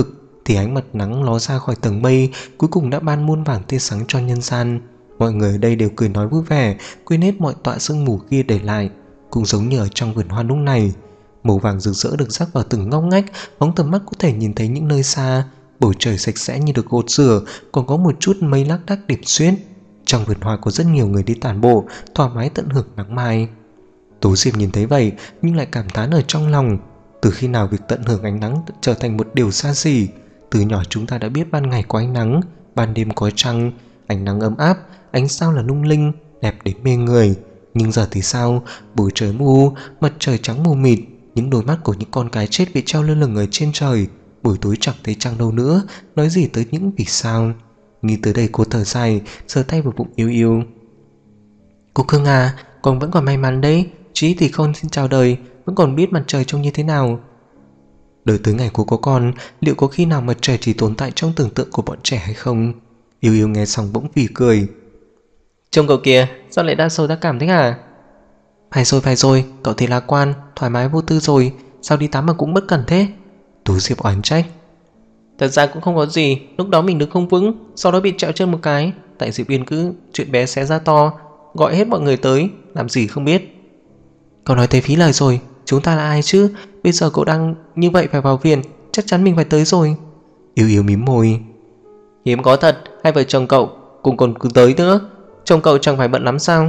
thì ánh mặt nắng ló ra khỏi tầng mây, cuối cùng đã ban muôn vàn tia sáng cho nhân gian. Mọi người ở đây đều cười nói vui vẻ, quên hết mọi tọa sương mù kia để lại. Cũng giống như ở trong vườn hoa lúc này, màu vàng rực rỡ được rắc vào từng ngóc ngách, phóng tầm mắt có thể nhìn thấy những nơi xa. Bầu trời sạch sẽ như được gột rửa, còn có một chút mây lác đác điểm xuyết. Trong vườn hoa có rất nhiều người đi tản bộ, thoải mái tận hưởng nắng mai. Tố Diệp nhìn thấy vậy nhưng lại cảm thán ở trong lòng. Từ khi nào việc tận hưởng ánh nắng trở thành một điều xa xỉ? Từ nhỏ chúng ta đã biết ban ngày có ánh nắng, ban đêm có trăng, ánh nắng ấm áp, ánh sao là lung linh, đẹp đến mê người. Nhưng giờ thì sao? Bầu trời mù, mặt trời trắng mù mịt, những đôi mắt của những con cái chết bị treo lơ lửng ở trên trời. Buổi tối chẳng thấy trăng đâu nữa, nói gì tới những vì sao. Nghĩ tới đây cô thở dài, sờ tay vào bụng yêu yêu. Cô Cưng à, con vẫn còn may mắn đấy. Chí thì không xin chào đời, vẫn còn biết mặt trời trông như thế nào. Đợi tới ngày cô có con, liệu có khi nào mặt trời chỉ tồn tại trong tưởng tượng của bọn trẻ hay không? Yêu yêu nghe xong bỗng phì cười. Trông cậu kìa, sao lại đa sầu đa cảm thế hả? Phải rồi, cậu thì lạc quan, thoải mái vô tư rồi, sao đi tắm mà cũng bất cẩn thế? Tú Diệp oán trách. Thật ra cũng không có gì, lúc đó mình đứng không vững, sau đó bị trẹo chân một cái. Tại Diệp Yên cứ chuyện bé xé ra to, gọi hết mọi người tới, làm gì không biết. Cậu nói thế phí lời rồi, chúng ta là ai chứ? Bây giờ cậu đang như vậy phải vào viện, chắc chắn mình phải tới rồi. Yêu yêu mím môi. Hiếm có thật, hai vợ chồng cậu cùng còn cứ tới nữa. Chồng cậu chẳng phải bận lắm sao?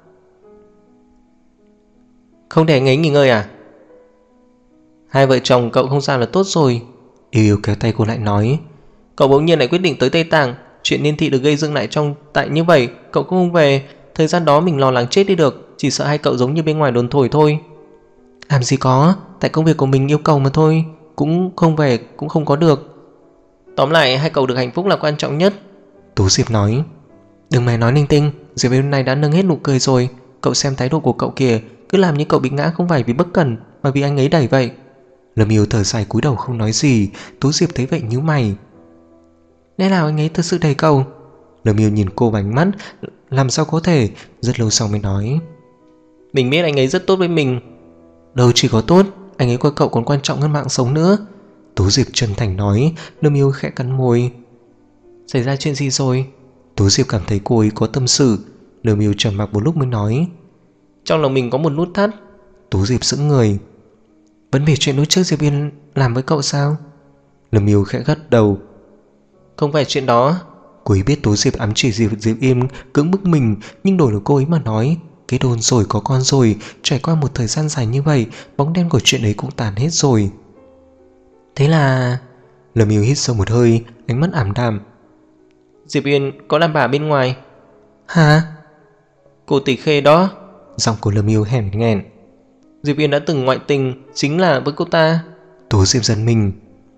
Không để anh ấy nghỉ ngơi à? Hai vợ chồng cậu không sao là tốt rồi. Yêu yêu kéo tay cô lại nói. Cậu bỗng nhiên lại quyết định tới Tây Tạng, chuyện niên thị được gây dựng lại trong tại như vậy, cậu cũng không về. Thời gian đó mình lo lắng chết đi được, chỉ sợ hai cậu giống như bên ngoài đồn thổi thôi. Làm gì có, tại công việc của mình yêu cầu mà thôi, cũng không về cũng không có được. Tóm lại hai cậu được hạnh phúc là quan trọng nhất. Tú Diệp nói. Đừng mày nói linh tinh, Diệp bên này đã nâng hết nụ cười rồi. Cậu xem thái độ của cậu kìa, cứ làm như cậu bị ngã không phải vì bất cẩn, mà vì anh ấy đẩy vậy. Lâm Yêu thở dài cúi đầu không nói gì. Tú Diệp thấy vậy nhíu mày. Lẽ nào anh ấy thật sự đẩy cậu? Lâm Yêu nhìn cô bánh mắt. Làm sao có thể? Rất lâu sau mới nói. Mình biết anh ấy rất tốt với mình. Đâu chỉ có tốt, anh ấy coi cậu còn quan trọng hơn mạng sống nữa. Tú Diệp chân thành nói. Lâm Yêu khẽ cắn môi. Xảy ra chuyện gì rồi? Tú Diệp cảm thấy cô ấy có tâm sự. Lâm Yêu trầm mặc một lúc mới nói. Trong lòng mình có một nút thắt. Tú Diệp sững người. Vẫn vì chuyện lúc trước Diệp Yên làm với cậu sao? Lâm Yêu khẽ gật đầu. Không phải chuyện đó. Cô ấy biết Tú Diệp ám chỉ Diệp Yên cưỡng bức mình, nhưng đổi được cô ấy mà nói. Kết hôn rồi, có con rồi, trải qua một thời gian dài như vậy, bóng đen của chuyện ấy cũng tàn hết rồi. Thế là... Lâm Yêu hít sâu một hơi, ánh mắt ảm đạm. Diệp Yên có làm bà bên ngoài. Hả? Cô Tỷ Khê đó. Giọng của Lâm Yêu hèn nghẹn. Diệp Yên đã từng ngoại tình, chính là với cô ta. Tú Diệp giật mình.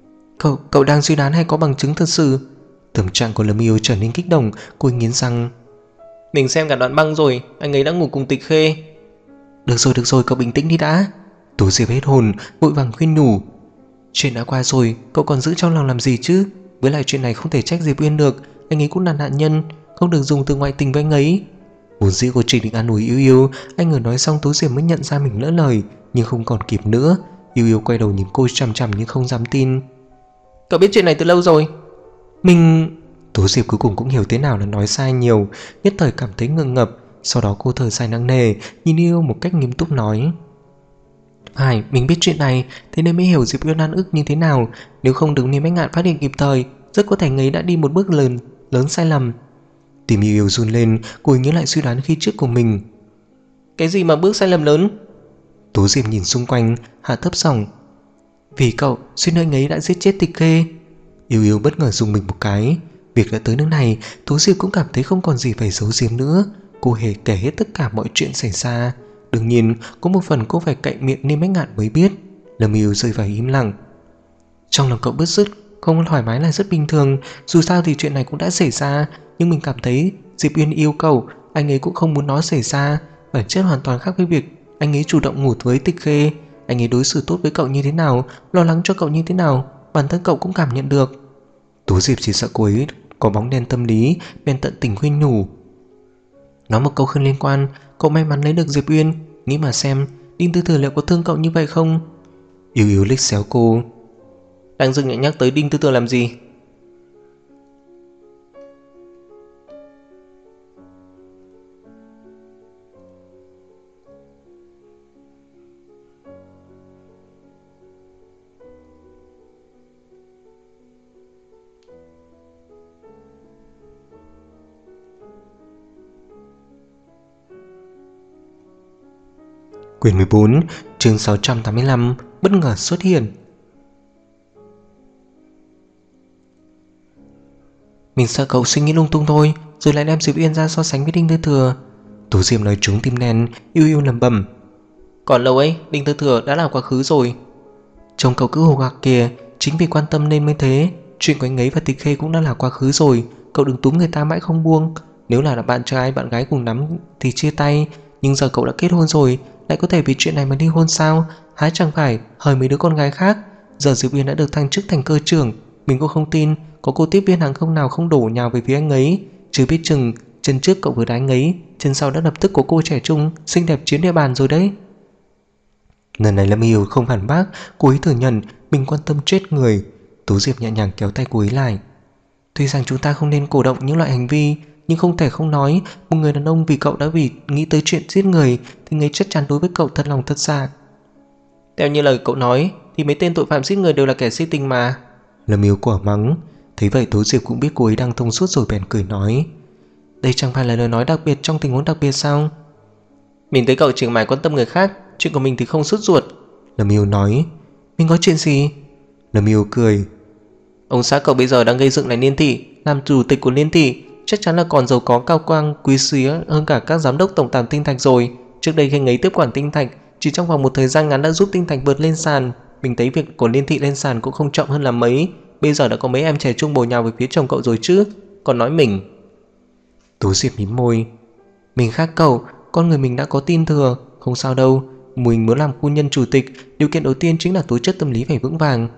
Cậu đang suy đoán hay có bằng chứng thật sự? Tâm trạng của Lâm Yêu trở nên kích động. Cô nghiến răng. Mình xem cả đoạn băng rồi, anh ấy đã ngủ cùng Tịch Khê. Được rồi, cậu bình tĩnh đi đã. Tú Diệp hết hồn, vội vàng khuyên nhủ. Chuyện đã qua rồi, cậu còn giữ trong lòng làm gì chứ? Với lại chuyện này không thể trách Diệp Uyên được, anh ấy cũng là nạn nhân, không được dùng từ ngoại tình với anh ấy. Vốn dĩ cô chỉ định an ủi Yêu Yêu, anh vừa nói xong Tú Diệp mới nhận ra mình lỡ lời, nhưng không còn kịp nữa. Yêu Yêu quay đầu nhìn cô chằm chằm nhưng không dám tin. Cậu biết chuyện này từ lâu rồi? Mình... Tú Diệp cuối cùng cũng hiểu thế nào là nói sai nhiều, nhất thời cảm thấy ngượng ngập. Sau đó cô thở dài nặng nề, nhìn Yêu Yêu một cách nghiêm túc nói. Mình biết chuyện này, thế nên mới hiểu Diệp Uyên ăn ức như thế nào. Nếu không đứng nên Bách Ngạn phát hiện kịp thời, rất có thể ngấy đã đi một bước lớn sai lầm. Tim Yêu Yêu run lên, cô nhớ lại suy đoán khi trước của mình. Cái gì mà bước sai lầm lớn? Tú Diệp nhìn xung quanh, hạ thấp giọng. Vì cậu, suy nữa anh ấy đã giết chết Tịch Khê. Yêu Yêu bất ngờ rùng mình một cái. Việc đã tới nước này, Tú Diệp cũng cảm thấy không còn gì phải giấu giếm nữa. Cô hề kể hết tất cả mọi chuyện xảy ra. Đương nhiên, có một phần cô phải cậy miệng nên Bách Ngạn mới biết. Lâm Yêu rơi vào im lặng. Trong lòng cậu bứt rứt, không thoải mái là rất bình thường. Dù sao thì chuyện này cũng đã xảy ra, nhưng mình cảm thấy Diệp Uyên yêu cậu, anh ấy cũng không muốn nó xảy ra. Bản chất hoàn toàn khác với việc anh ấy chủ động ngủ với Tịch Khê. Anh ấy đối xử tốt với cậu như thế nào, lo lắng cho cậu như thế nào, bản thân cậu cũng cảm nhận được. Tú Diệp chỉ sợ cô ấy có bóng đen tâm lý, bèn tận tình khuyên nhủ. Nói một câu không liên quan, cậu may mắn lấy được Diệp Uyên, nghĩ mà xem Đinh Tư Thừa liệu có thương cậu như vậy không? Yêu Yêu liếc xéo cô. Đang dưng lại nhắc tới Đinh Tư Tường làm gì? Quyển 14, chương 685, bất ngờ xuất hiện. Mình sợ cậu suy nghĩ lung tung thôi, rồi lại đem Diệp Uyên ra so sánh với Đinh Tư Thừa. Tố Diệp nói trúng tim đen, yêu yêu lẩm bẩm. Còn lâu ấy, Đinh Tư Thừa đã là quá khứ rồi. Chồng cậu cứ hồ gạc kìa, chính vì quan tâm nên mới thế. Chuyện của anh ấy và Tịch Khê cũng đã là quá khứ rồi, cậu đừng túm người ta mãi không buông. Nếu là bạn trai bạn gái cùng nắm thì chia tay, nhưng giờ cậu đã kết hôn rồi, lại có thể vì chuyện này mà ly hôn sao? Hái chẳng phải hời mấy đứa con gái khác. Giờ Diệp Uyên đã được thăng chức thành cơ trưởng, mình cũng không tin có cô tiếp viên hàng không nào không đổ nhào về phía anh ấy. Chứ biết chừng chân trước cậu vừa đá anh ấy, chân sau đã lập tức có cô trẻ trung xinh đẹp chiếm địa bàn rồi đấy. Lần này Lâm Hiểu không phản bác, cô ấy thừa nhận mình quan tâm chết người. Tố Diệp nhẹ nhàng kéo tay cô ấy lại. Tuy rằng chúng ta không nên cổ động những loại hành vi, nhưng không thể không nói, một người đàn ông vì cậu đã nghĩ tới chuyện giết người thì người chắc chắn đối với cậu thật lòng thật dạ. Theo như lời cậu nói thì mấy tên tội phạm giết người đều là kẻ si tình mà. Lâm Yêu quả mắng. Thấy vậy Tố Diệp cũng biết cô ấy đang thông suốt rồi bèn cười nói. Đây chẳng phải là lời nói đặc biệt trong tình huống đặc biệt sao? Mình thấy cậu chỉ mải quan tâm người khác, chuyện của mình thì không sốt ruột. Lâm Yêu nói. Mình có chuyện gì? Lâm Yêu cười. Ông xã cậu bây giờ đang gây dựng lại Niên Thị, làm chủ tịch của Niên Thị, chắc chắn là còn giàu có cao quang quý xía hơn cả các giám đốc tổng tài Tinh Thạch rồi. Trước đây khi anh ấy tiếp quản Tinh Thạch, chỉ trong vòng một thời gian ngắn đã giúp Tinh Thạch vượt lên sàn. Mình thấy việc của Niên Thị lên sàn cũng không chậm hơn là mấy. Bây giờ đã có mấy em trẻ trung bổ nhào về phía chồng cậu rồi chứ, còn nói mình. Tố Diệp mím môi. Mình khác cậu, con người mình đã có tin thừa, không sao đâu. Mình muốn làm phu nhân chủ tịch, điều kiện đầu tiên chính là tố chất tâm lý phải vững vàng.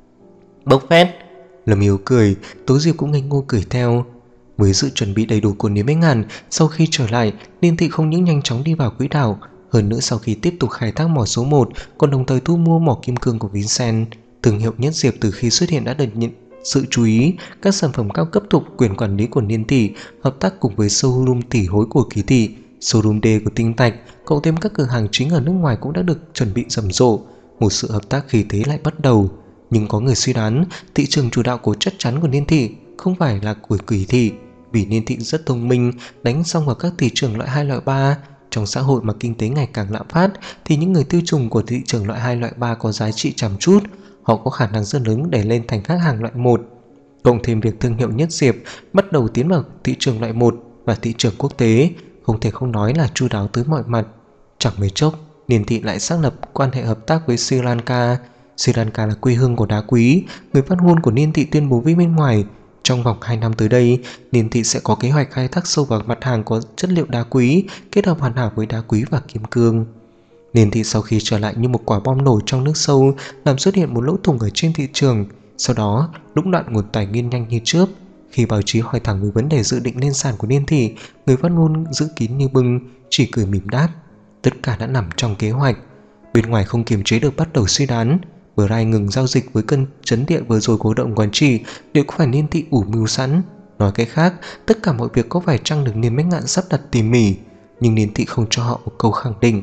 Bốc phét. Lâm Hiếu cười, Tố Diệp cũng ngây ngô cười theo. Với sự chuẩn bị đầy đủ của Niêm Bách Ngàn, sau khi trở lại, Niên Thị không những nhanh chóng đi vào quỹ đạo, hơn nữa sau khi tiếp tục khai thác mỏ số 1, còn đồng thời thu mua mỏ kim cương của Vincent. Thương hiệu Nhất Diệp từ khi xuất hiện đã được nhận sự chú ý, các sản phẩm cao cấp thuộc quyền quản lý của Niên Thị, hợp tác cùng với showroom tỷ hối của Ký Thị, showroom D của Tinh Thạch, cộng thêm các cửa hàng chính ở nước ngoài cũng đã được chuẩn bị rầm rộ. Một sự hợp tác khí thế lại bắt đầu. Nhưng có người suy đoán thị trường chủ đạo của chắc chắn của Niên Thị không phải là của Kỳ Thị, vì Niên Thị rất thông minh, đánh xong vào các thị trường loại 2 loại 3. Trong xã hội mà kinh tế ngày càng lạm phát thì những người tiêu dùng của thị trường loại 2 loại 3 có giá trị chằm chút, họ có khả năng rất lớn để lên thành khách hàng loại 1. Cộng thêm việc thương hiệu Nhất Diệp bắt đầu tiến vào thị trường loại 1 và thị trường quốc tế, không thể không nói là chu đáo tới mọi mặt. Chẳng mấy chốc, Niên Thị lại xác lập quan hệ hợp tác với Sri Lanka. Sri Lanka là quê hương của đá quý. Người phát ngôn của Niên Thị tuyên bố với bên ngoài, trong vòng 2 năm tới đây, Niên Thị sẽ có kế hoạch khai thác sâu vào mặt hàng có chất liệu đá quý, kết hợp hoàn hảo với đá quý và kim cương. Niên Thị sau khi trở lại như một quả bom nổ trong nước sâu, làm xuất hiện một lỗ thủng ở trên thị trường. Sau đó, lũng đoạn nguồn tài nguyên nhanh như chớp. Khi báo chí hỏi thẳng về vấn đề dự định lên sàn của Niên Thị, người phát ngôn giữ kín như bưng, chỉ cười mỉm đáp. Tất cả đã nằm trong kế hoạch. Bên ngoài không kiềm chế được bắt đầu suy đoán, Bray ngừng giao dịch với cân chấn địa vừa rồi của động quản trị đều có phải Niên Thị ủ mưu sẵn. Nói cách khác, tất cả mọi việc có phải chăng được Niên Bách Ngạn sắp đặt tỉ mỉ, nhưng Niên Thị không cho họ một câu khẳng định.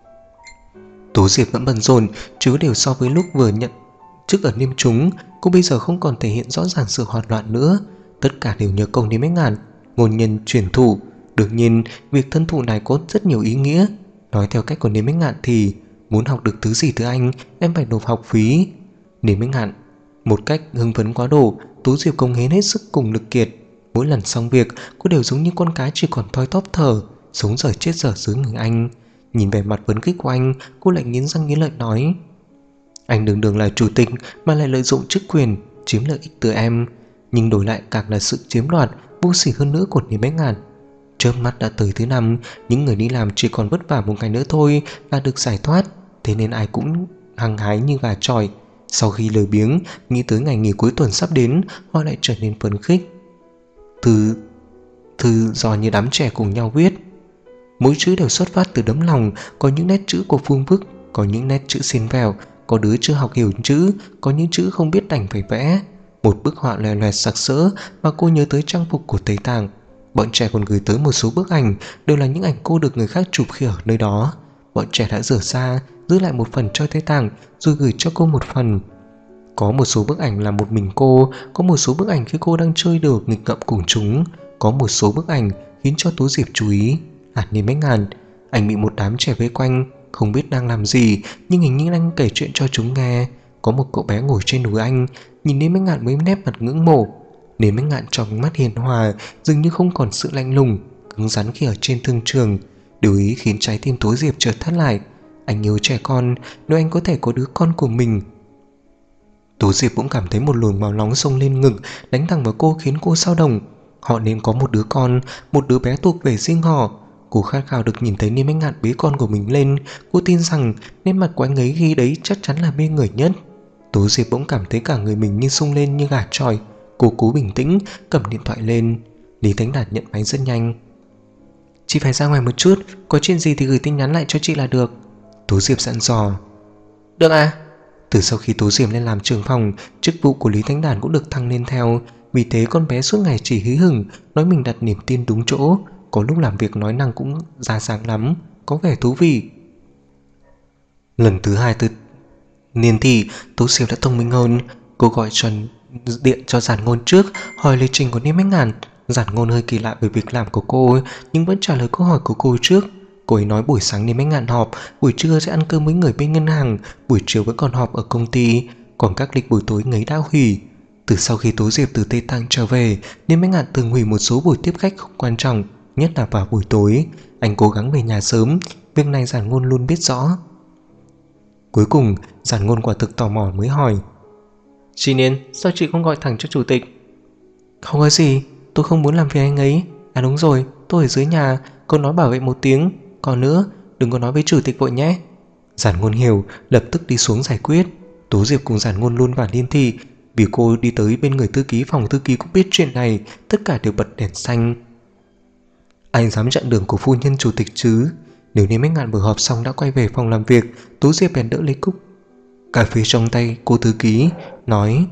Tố Diệp vẫn bận rộn, chứ đều so với lúc vừa nhận chức ở Niêm Chúng, cô bây giờ không còn thể hiện rõ ràng sự hoạt loạn nữa. Tất cả đều nhờ công Niên Bách Ngạn, ngôn nhân truyền thụ. Đương nhiên, việc thân thụ này có rất nhiều ý nghĩa. Nói theo cách của Niên Bách Ngạn thì muốn học được thứ gì từ anh, em phải nộp học phí. Niên Bách Ngạn một cách hưng phấn quá độ, Tố Diệp cống hiến hết sức cùng lực kiệt. Mỗi lần xong việc, cô đều giống như con cái chỉ còn thoi thóp thở, sống dở chết dở dưới người anh. Nhìn vẻ mặt phấn khích của anh, cô lại nghiến răng nghiến lợi nói: anh đường đường là chủ tịch mà lại lợi dụng chức quyền chiếm lợi ích từ em, nhưng đổi lại càng là sự chiếm đoạt vô sỉ hơn nữa của Niên Bách Ngạn. Chớp mắt đã tới thứ 5, những người đi làm chỉ còn vất vả một ngày nữa thôi là được giải thoát, thế nên ai cũng hăng hái như gà chọi. Sau khi lười biếng nghĩ tới ngày nghỉ cuối tuần sắp đến, họ lại trở nên phấn khích. Thư do như đám trẻ cùng nhau viết, mỗi chữ đều xuất phát từ tấm lòng, có những nét chữ của Phương Vức, có những nét chữ xiên vẹo, có đứa chưa học hiểu chữ, có những chữ không biết đành phải vẽ. Một bức họa loè loẹt sặc sỡ mà cô nhớ tới trang phục của Tây Tạng. Bọn trẻ còn gửi tới một số bức ảnh, đều là những ảnh cô được người khác chụp khi ở nơi đó. Bọn trẻ đã rửa ra, giữ lại một phần cho Tây Tạng, rồi gửi cho cô một phần. Có một số bức ảnh là một mình cô, có một số bức ảnh khi cô đang chơi đùa nghịch ngợm cùng chúng, có một số bức ảnh khiến cho Tố Diệp chú ý. Niêm Bách Ngạn, anh bị một đám trẻ vây quanh, không biết đang làm gì, nhưng hình như đang kể chuyện cho chúng nghe. Có một cậu bé ngồi trên đùi anh, nhìn Niêm Bách Ngạn với nét mặt ngưỡng mộ. Niêm Bách Ngạn trong mắt hiền hòa, dường như không còn sự lạnh lùng, cứng rắn khi ở trên thương trường. Điều ý khiến trái tim Tố Diệp chợt thắt lại. Anh yêu trẻ con, nếu anh có thể có đứa con của mình. Tố Diệp cũng cảm thấy một luồng máu nóng xông lên ngực, đánh thẳng vào cô khiến cô xao động. Họ nên có một đứa con, một đứa bé thuộc về riêng họ. Cô khát khao được nhìn thấy Niêm Bách Ngạn bế con của mình lên. Cô tin rằng nét mặt của anh ấy khi đấy chắc chắn là mê người nhất. Tố Diệp bỗng cảm thấy cả người mình như sung lên như gà chọi. Cô cố bình tĩnh, cầm điện thoại lên. Lý Thánh Đạt nhận máy rất nhanh. Chị phải ra ngoài một chút, có chuyện gì thì gửi tin nhắn lại cho chị là được. Tố Diệp dặn dò. Được à? Từ sau khi Tố Diệp lên làm trưởng phòng, chức vụ của Lý Thánh Đạt cũng được thăng lên theo. Vì thế con bé suốt ngày chỉ hí hửng, nói mình đặt niềm tin đúng chỗ. Có lúc làm việc nói năng cũng ra dáng lắm, có vẻ thú vị. Lần thứ hai từ niên thì Tố Diệp đã thông minh hơn. Cô gọi điện cho Giản Ngôn trước, hỏi lịch trình của Niêm Bách Ngạn. Giản Ngôn hơi kỳ lạ về việc làm của cô, nhưng vẫn trả lời câu hỏi của cô trước. Cô ấy nói buổi sáng Niêm Bách Ngạn họp, buổi trưa sẽ ăn cơm với người bên ngân hàng, buổi chiều vẫn còn họp ở công ty, còn các lịch buổi tối ngấy đã hủy. Từ sau khi Tố Diệp từ Tây Tạng trở về, Niêm Bách Ngạn từng hủy một số buổi tiếp khách không quan trọng, nhất là vào buổi tối. Anh cố gắng về nhà sớm, việc này Giản Ngôn luôn biết rõ. Cuối cùng Giản Ngôn quả thực tò mò mới hỏi. Chị Niên, sao chị không gọi thẳng cho chủ tịch? Không có gì, tôi không muốn làm phiền anh ấy. À đúng rồi, tôi ở dưới nhà, cô nói bảo vệ một tiếng. Còn nữa, đừng có nói với chủ tịch vội nhé. Giản Ngôn hiểu, lập tức đi xuống giải quyết. Tố Diệp cùng Giản Ngôn luôn vào liên thị. Vì cô đi tới bên người thư ký, phòng thư ký cũng biết chuyện này, tất cả đều bật đèn xanh. Anh dám chặn đường của phu nhân chủ tịch chứ? Nếu Niêm Bách Ngạn vừa họp xong đã quay về phòng làm việc, Tố Diệp bèn đỡ lấy cốc cà phê trong tay cô thư ký, nói.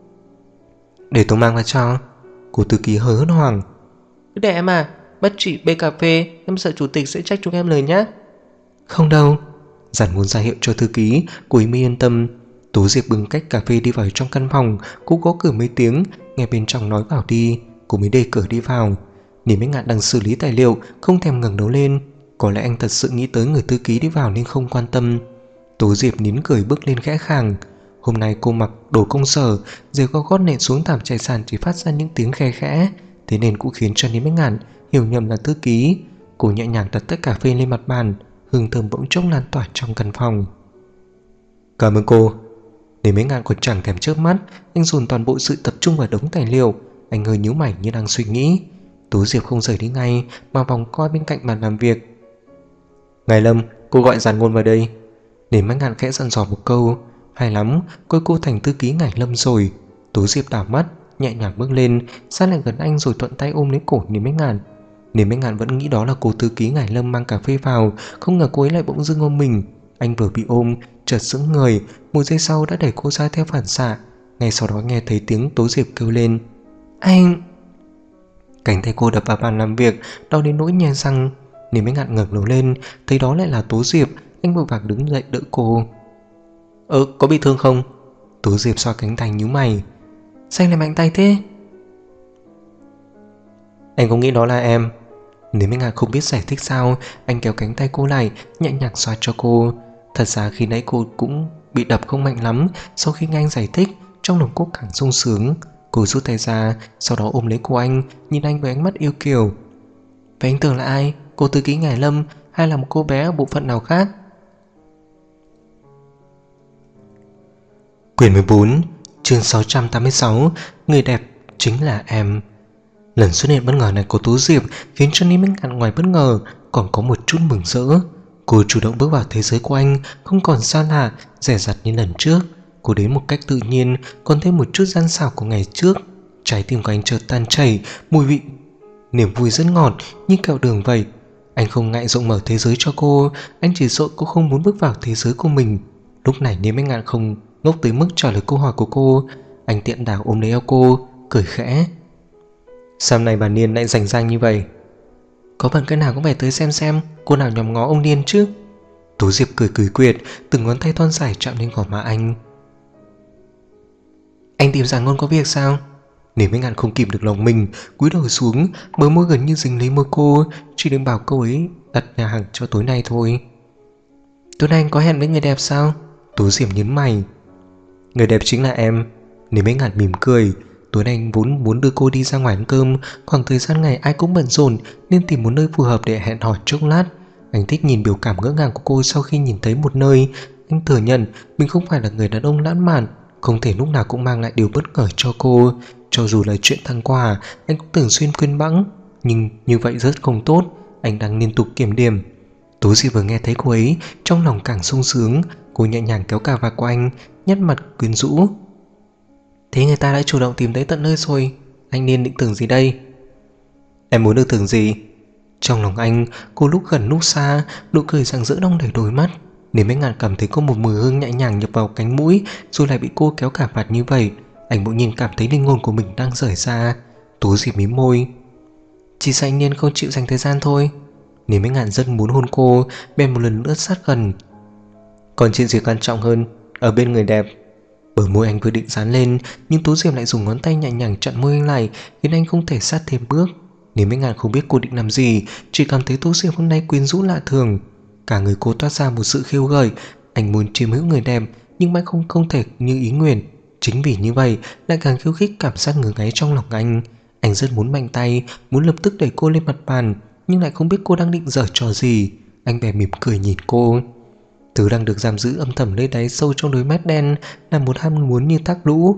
Để tôi mang vào cho. Cô thư ký hơi hốt hoảng. Cứ để em à, bắt chị bê cà phê, em sợ chủ tịch sẽ trách chúng em lời nhé. Không đâu. Giản Ngôn ra hiệu cho thư ký, cô ấy mới yên tâm. Tố Diệp bưng cách cà phê đi vào trong căn phòng. Cô gõ cửa mấy tiếng, nghe bên trong nói vào đi, cô mới đẩy cửa đi vào. Niêm Bách Ngạn đang xử lý tài liệu, không thèm ngẩng đầu lên. Có lẽ anh thật sự nghĩ tới người thư ký đi vào nên không quan tâm. Tố Diệp nín cười bước lên khẽ khàng. Hôm nay cô mặc đồ công sở, giày cao gót nện xuống thảm trải sàn chỉ phát ra những tiếng khe khẽ, thế nên cũng khiến cho Niêm Bách Ngạn hiểu nhầm là thư ký. Cô nhẹ nhàng đặt tất cả phê lên mặt bàn, hương thơm bỗng chốc lan tỏa trong căn phòng. Cảm ơn cô. Niêm Bách Ngạn còn chẳng thèm chớp mắt, anh dồn toàn bộ sự tập trung vào đống tài liệu. Anh hơi nhíu mày như đang suy nghĩ. Tố Diệp không rời đi ngay mà vòng coi bên cạnh bàn làm việc. Ngài Lâm, cô gọi Giản Ngôn vào đây. Niêm Bách Ngạn khẽ dặn dò một câu. Hay lắm, coi cô thành thư ký Ngài Lâm rồi. Tố Diệp đảo mắt, nhẹ nhàng bước lên, sát lại gần anh rồi thuận tay ôm lấy cổ Niêm Bách Ngạn. Niêm Bách Ngạn vẫn nghĩ đó là cô thư ký Ngài Lâm mang cà phê vào, không ngờ cô ấy lại bỗng dưng ôm mình. Anh vừa bị ôm, chợt sững người, một giây sau đã đẩy cô ra theo phản xạ. Ngay sau đó nghe thấy tiếng Tố Diệp kêu lên. Anh! Cánh tay cô đập vào bàn làm việc, đau đến nỗi nhe răng. Niêm Bách Ngạn ngẩng đầu lên, thấy đó lại là Tố Diệp. Anh vội vàng đứng dậy đỡ cô. Có bị thương không? Tố Diệp xoa cánh tay nhíu mày. Sao anh lại mạnh tay thế? Anh không nghĩ đó là em. Nếu Minh Ngạn không biết giải thích sao, anh kéo cánh tay cô lại, nhẹ nhàng xoa cho cô. Thật ra khi nãy cô cũng bị đập không mạnh lắm. Sau khi nghe anh giải thích, trong lòng cô càng sung sướng. Cô rút tay ra, sau đó ôm lấy cô anh, nhìn anh với ánh mắt yêu kiều. Vậy anh tưởng là ai? Cô thư ký Ngài Lâm hay là một cô bé ở bộ phận nào khác? Quyển 14, chương 686, người đẹp chính là em. Lần xuất hiện bất ngờ này của Tố Diệp khiến cho Niêm Bách Ngạn ngoài bất ngờ còn có một chút mừng rỡ. Cô chủ động bước vào thế giới của anh, không còn xa lạ, dè dặt như lần trước. Cô đến một cách tự nhiên, còn thêm một chút gian xảo của ngày trước. Trái tim của anh chợt tan chảy, mùi vị niềm vui rất ngọt như kẹo đường vậy. Anh không ngại rộng mở thế giới cho cô, anh chỉ sợ cô không muốn bước vào thế giới của mình. Lúc này Niêm Bách Ngạn không ngốc tới mức trả lời câu hỏi của cô. Anh tiện đảo ôm lấy eo cô, cười khẽ. Sao này bà Niên lại rảnh rang như vậy? Có bận cái nào cũng phải tới xem cô nào nhòm ngó ông Niên chứ. Tú Diệp cười cười quyệt, từng ngón tay thon dài chạm lên gò má anh. Anh tìm Giảng Ngôn có việc sao? Niêm Bách Ngạn không kìm được lòng mình, cúi đầu xuống, bờ môi gần như dính lấy môi cô, chỉ định bảo cô ấy đặt nhà hàng cho tối nay thôi. Tối nay anh có hẹn với người đẹp sao? Tú Diệp nhấn mày. Người đẹp chính là em. Niêm Bách Ngạn mỉm cười. Tối nay anh vốn muốn đưa cô đi ra ngoài ăn cơm, khoảng thời gian ngày ai cũng bận rộn nên tìm một nơi phù hợp để hẹn hò chốc lát. Anh thích nhìn biểu cảm ngỡ ngàng của cô sau khi nhìn thấy một nơi. Anh thừa nhận mình không phải là người đàn ông lãng mạn, không thể lúc nào cũng mang lại điều bất ngờ cho cô. Cho dù là chuyện thăng quà, anh cũng thường xuyên quên bẵng, nhưng như vậy rất không tốt. Anh đang liên tục kiểm điểm. Tú Diệp vừa nghe thấy cô ấy, trong lòng càng sung sướng. Cô nhẹ nhàng kéo cà vạt của anh, nhếch mặt quyến rũ. Thế người ta đã chủ động tìm tới tận nơi rồi, anh nên định tưởng gì đây? Em muốn được tưởng gì? Trong lòng anh, cô lúc gần lúc xa, nụ cười rạng rỡ đong đầy đôi mắt. Nếu Bách Ngạn cảm thấy có một mùi hương nhẹ nhàng nhập vào cánh mũi, rồi lại bị cô kéo cà vạt như vậy, anh bỗng nhiên cảm thấy linh hồn của mình đang rời ra. Tú Diệp mím môi. Chỉ sợ anh Niên không chịu dành thời gian thôi. Nếu Bách Ngạn rất muốn hôn cô, bèn một lần nữa sát gần. Còn chuyện gì quan trọng hơn, ở bên người đẹp. Bờ môi anh vừa định dán lên, nhưng Tú Diệp lại dùng ngón tay nhẹ nhàng chặn môi anh lại, khiến anh không thể sát thêm bước. Nếu Bách Ngạn không biết cô định làm gì, chỉ cảm thấy Tú Diệp hôm nay quyến rũ lạ thường. Cả người cô toát ra một sự khiêu gợi. Anh muốn chiếm hữu người đẹp, nhưng mãi không thể như ý nguyện. Chính vì như vậy lại càng khiêu khích cảm giác ngứa ngáy trong lòng anh. Anh rất muốn mạnh tay, muốn lập tức đẩy cô lên mặt bàn, nhưng lại không biết cô đang định giở trò gì. Anh bèn mỉm cười nhìn cô. Thứ đang được giam giữ âm thầm nơi đáy sâu trong đôi mắt đen là một ham muốn như thác lũ.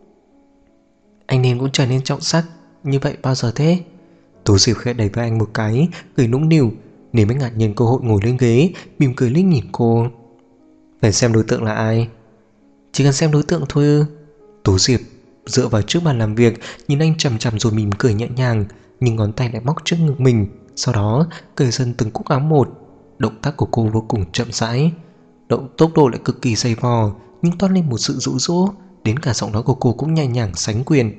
Anh nên cũng trở nên trọng sắc như vậy bao giờ thế? Tú Diệp khẽ đẩy vai anh một cái, cười nũng nịu. Nếu Bách Ngạn nhân cơ hội ngồi lên ghế, mỉm cười liếc nhìn cô. Phải xem đối tượng là ai? Chỉ cần xem đối tượng thôi ư? Tú Diệp dựa vào trước bàn làm việc, nhìn anh chằm chằm rồi mỉm cười nhẹ nhàng, nhưng ngón tay lại móc trước ngực mình, sau đó cởi dần từng cúc áo một. Động tác của cô vô cùng chậm rãi, tốc độ lại cực kỳ dày vò, nhưng toát lên một sự dụ dỗ, đến cả giọng nói của cô cũng nhẹ nhàng sánh quyền.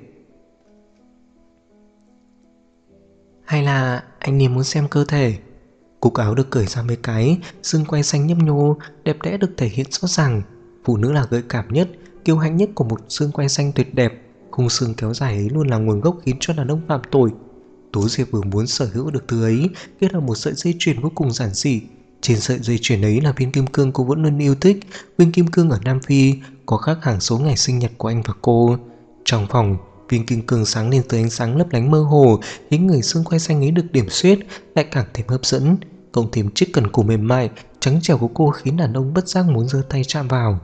Hay là anh Niềm muốn xem cơ thể? Cúc áo được cởi ra mấy cái, xương quai xanh nhấp nhô, đẹp đẽ được thể hiện rõ ràng. Phụ nữ là gợi cảm nhất, kiêu hãnh nhất của một xương quai xanh tuyệt đẹp. Khung xương kéo dài ấy luôn là nguồn gốc khiến cho đàn ông phạm tội. Tú Diệp vừa muốn sở hữu được thứ ấy, kết hợp một sợi dây chuyền vô cùng giản dị. Trên sợi dây chuyền ấy là viên kim cương cô vẫn luôn yêu thích, viên kim cương ở Nam Phi, có khắc hàng số ngày sinh nhật của anh và cô. Trong phòng, viên kim cương sáng lên tới ánh sáng lấp lánh mơ hồ, khiến người xương quai xanh ấy được điểm xuyết lại càng thêm hấp dẫn. Cộng thêm chiếc cần cổ mềm mại, trắng trẻo của cô khiến đàn ông bất giác muốn giơ tay chạm vào.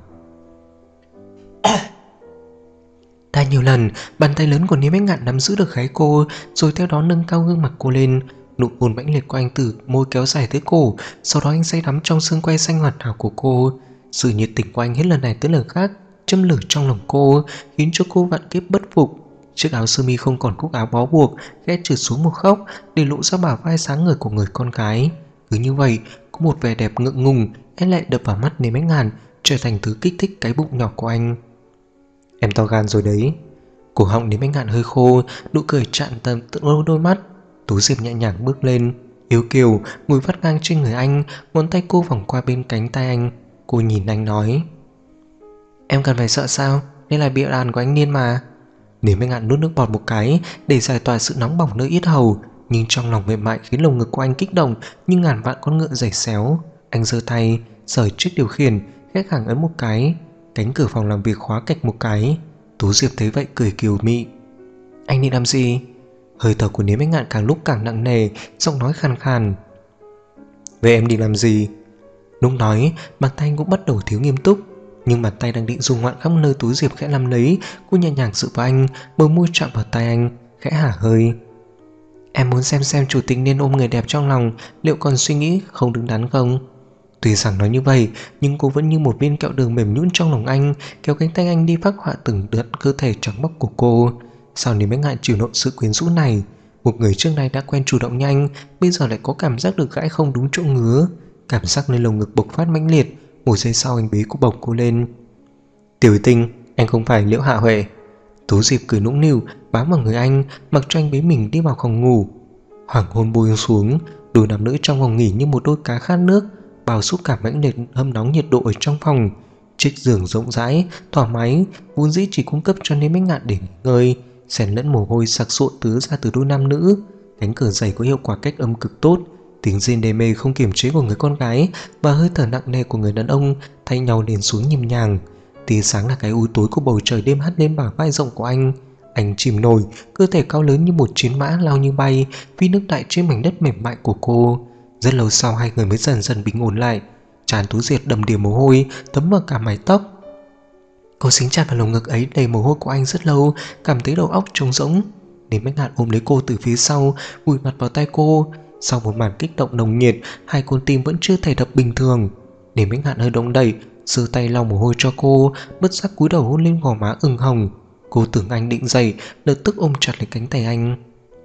Ta nhiều lần, bàn tay lớn của Niêm Bách Ngạn nắm giữ được gáy cô, rồi theo đó nâng cao gương mặt cô lên. Nụ hôn mãnh liệt của anh từ môi kéo dài tới cổ, sau đó anh say đắm trong xương quai xanh hoàn hảo của cô. Sự nhiệt tình của anh hết lần này tới lần khác châm lửa trong lòng cô, khiến cho cô vạn kiếp bất phục. Chiếc áo sơ mi không còn cúc áo bó buộc, khẽ trượt xuống một góc để lộ ra bả vai sáng ngời của người con gái. Cứ như vậy, có một vẻ đẹp ngượng ngùng e lệ đập vào mắt Niêm Bách Ngạn, trở thành thứ kích thích cái bụng nhỏ của anh. Em to gan rồi đấy. Cổ họng Niêm Bách Ngạn hơi khô, nụ cười chạm tận đôi mắt. Tú Diệp nhẹ nhàng bước lên, yêu kiều ngồi vắt ngang trên người anh, ngón tay cô vòng qua bên cánh tay anh. Cô nhìn anh nói: Em cần phải sợ sao? Đây là bịa đàn của anh Niên mà. Niêm Bách Ngạn nuốt nước bọt một cái để giải tỏa sự nóng bỏng nơi yết hầu, nhưng trong lòng mềm mại khiến lồng ngực của anh kích động như ngàn vạn con ngựa giày xéo. Anh giơ tay rời chiếc điều khiển, khẽ khàng ấn một cái, cánh cửa phòng làm việc khóa cạch một cái. Tú Diệp thấy vậy cười kiều mị. Anh định làm gì? Hơi thở của Niêm Bách Ngạn càng lúc càng nặng nề, giọng nói khàn khàn. Vậy em định làm gì? Lúc nói, bàn tay anh cũng bắt đầu thiếu nghiêm túc, nhưng bàn tay đang định dùng ngoạn khắp nơi Tú Diệp khẽ nắm lấy. Cô nhẹ nhàng dựa vào anh, bờ môi chạm vào tay anh, khẽ hả hơi. Em muốn xem chủ tịch nên ôm người đẹp trong lòng liệu còn suy nghĩ không đứng đắn không? Tuy rằng nói như vậy, nhưng cô vẫn như một viên kẹo đường mềm nhũn trong lòng anh, kéo cánh tay anh đi phác họa từng đoạn cơ thể trắng bóc của cô. Sao Niêm Bách Ngạn chịu nổi sự quyến rũ này? Một người trước nay đã quen chủ động nhanh, bây giờ lại có cảm giác được gãi không đúng chỗ ngứa. Cảm giác nơi lồng ngực bộc phát mãnh liệt, Một giây sau anh bế cô bổng cô lên. Tiểu Tinh, anh không phải Liễu Hạ Huệ. Tố Diệp cười nũng nịu bám vào người anh, mặc cho anh bế mình đi vào phòng ngủ. Hoàng hôn buông xuống, đôi nam nữ trong phòng nghỉ như một đôi cá khát nước, bao xúc cảm mãnh liệt hâm nóng nhiệt độ ở trong phòng. Chiếc giường rộng rãi, thoải mái, vốn dĩ chỉ cung cấp cho Niêm Bách Ngạn để nghỉ ngơi, xen lẫn mồ hôi sặc sụa tứa ra từ đôi nam nữ. Cánh cửa dày có hiệu quả cách âm cực tốt, tiếng rên đê mê không kiềm chế của người con gái và hơi thở nặng nề của người đàn ông thay nhau đền xuống nhịp nhàng. Tia sáng là cái u tối của bầu trời đêm hắt lên bả vai rộng của anh. Anh chìm nổi, cơ thể cao lớn như một chiến mã lao như bay phi nước đại trên mảnh đất mềm mại của cô. Rất lâu sau hai người mới dần dần bình ổn lại. Trán Tú Diệp đầm đìa mồ hôi thấm vào cả mái tóc. Cô xính chặt vào lồng ngực ấy đầy mồ hôi của anh rất lâu, cảm thấy đầu óc trống rỗng. Niêm Bách Ngạn ôm lấy cô từ phía sau, vùi mặt vào tay cô. Sau một màn kích động nồng nhiệt, hai con tim vẫn chưa thể đập bình thường. Niêm Bách Ngạn hơi động đậy, giơ tay lau mồ hôi cho cô, bất giác cúi đầu hôn lên gò má ửng hồng. Cô tưởng anh định dậy, lập tức ôm chặt lấy cánh tay anh.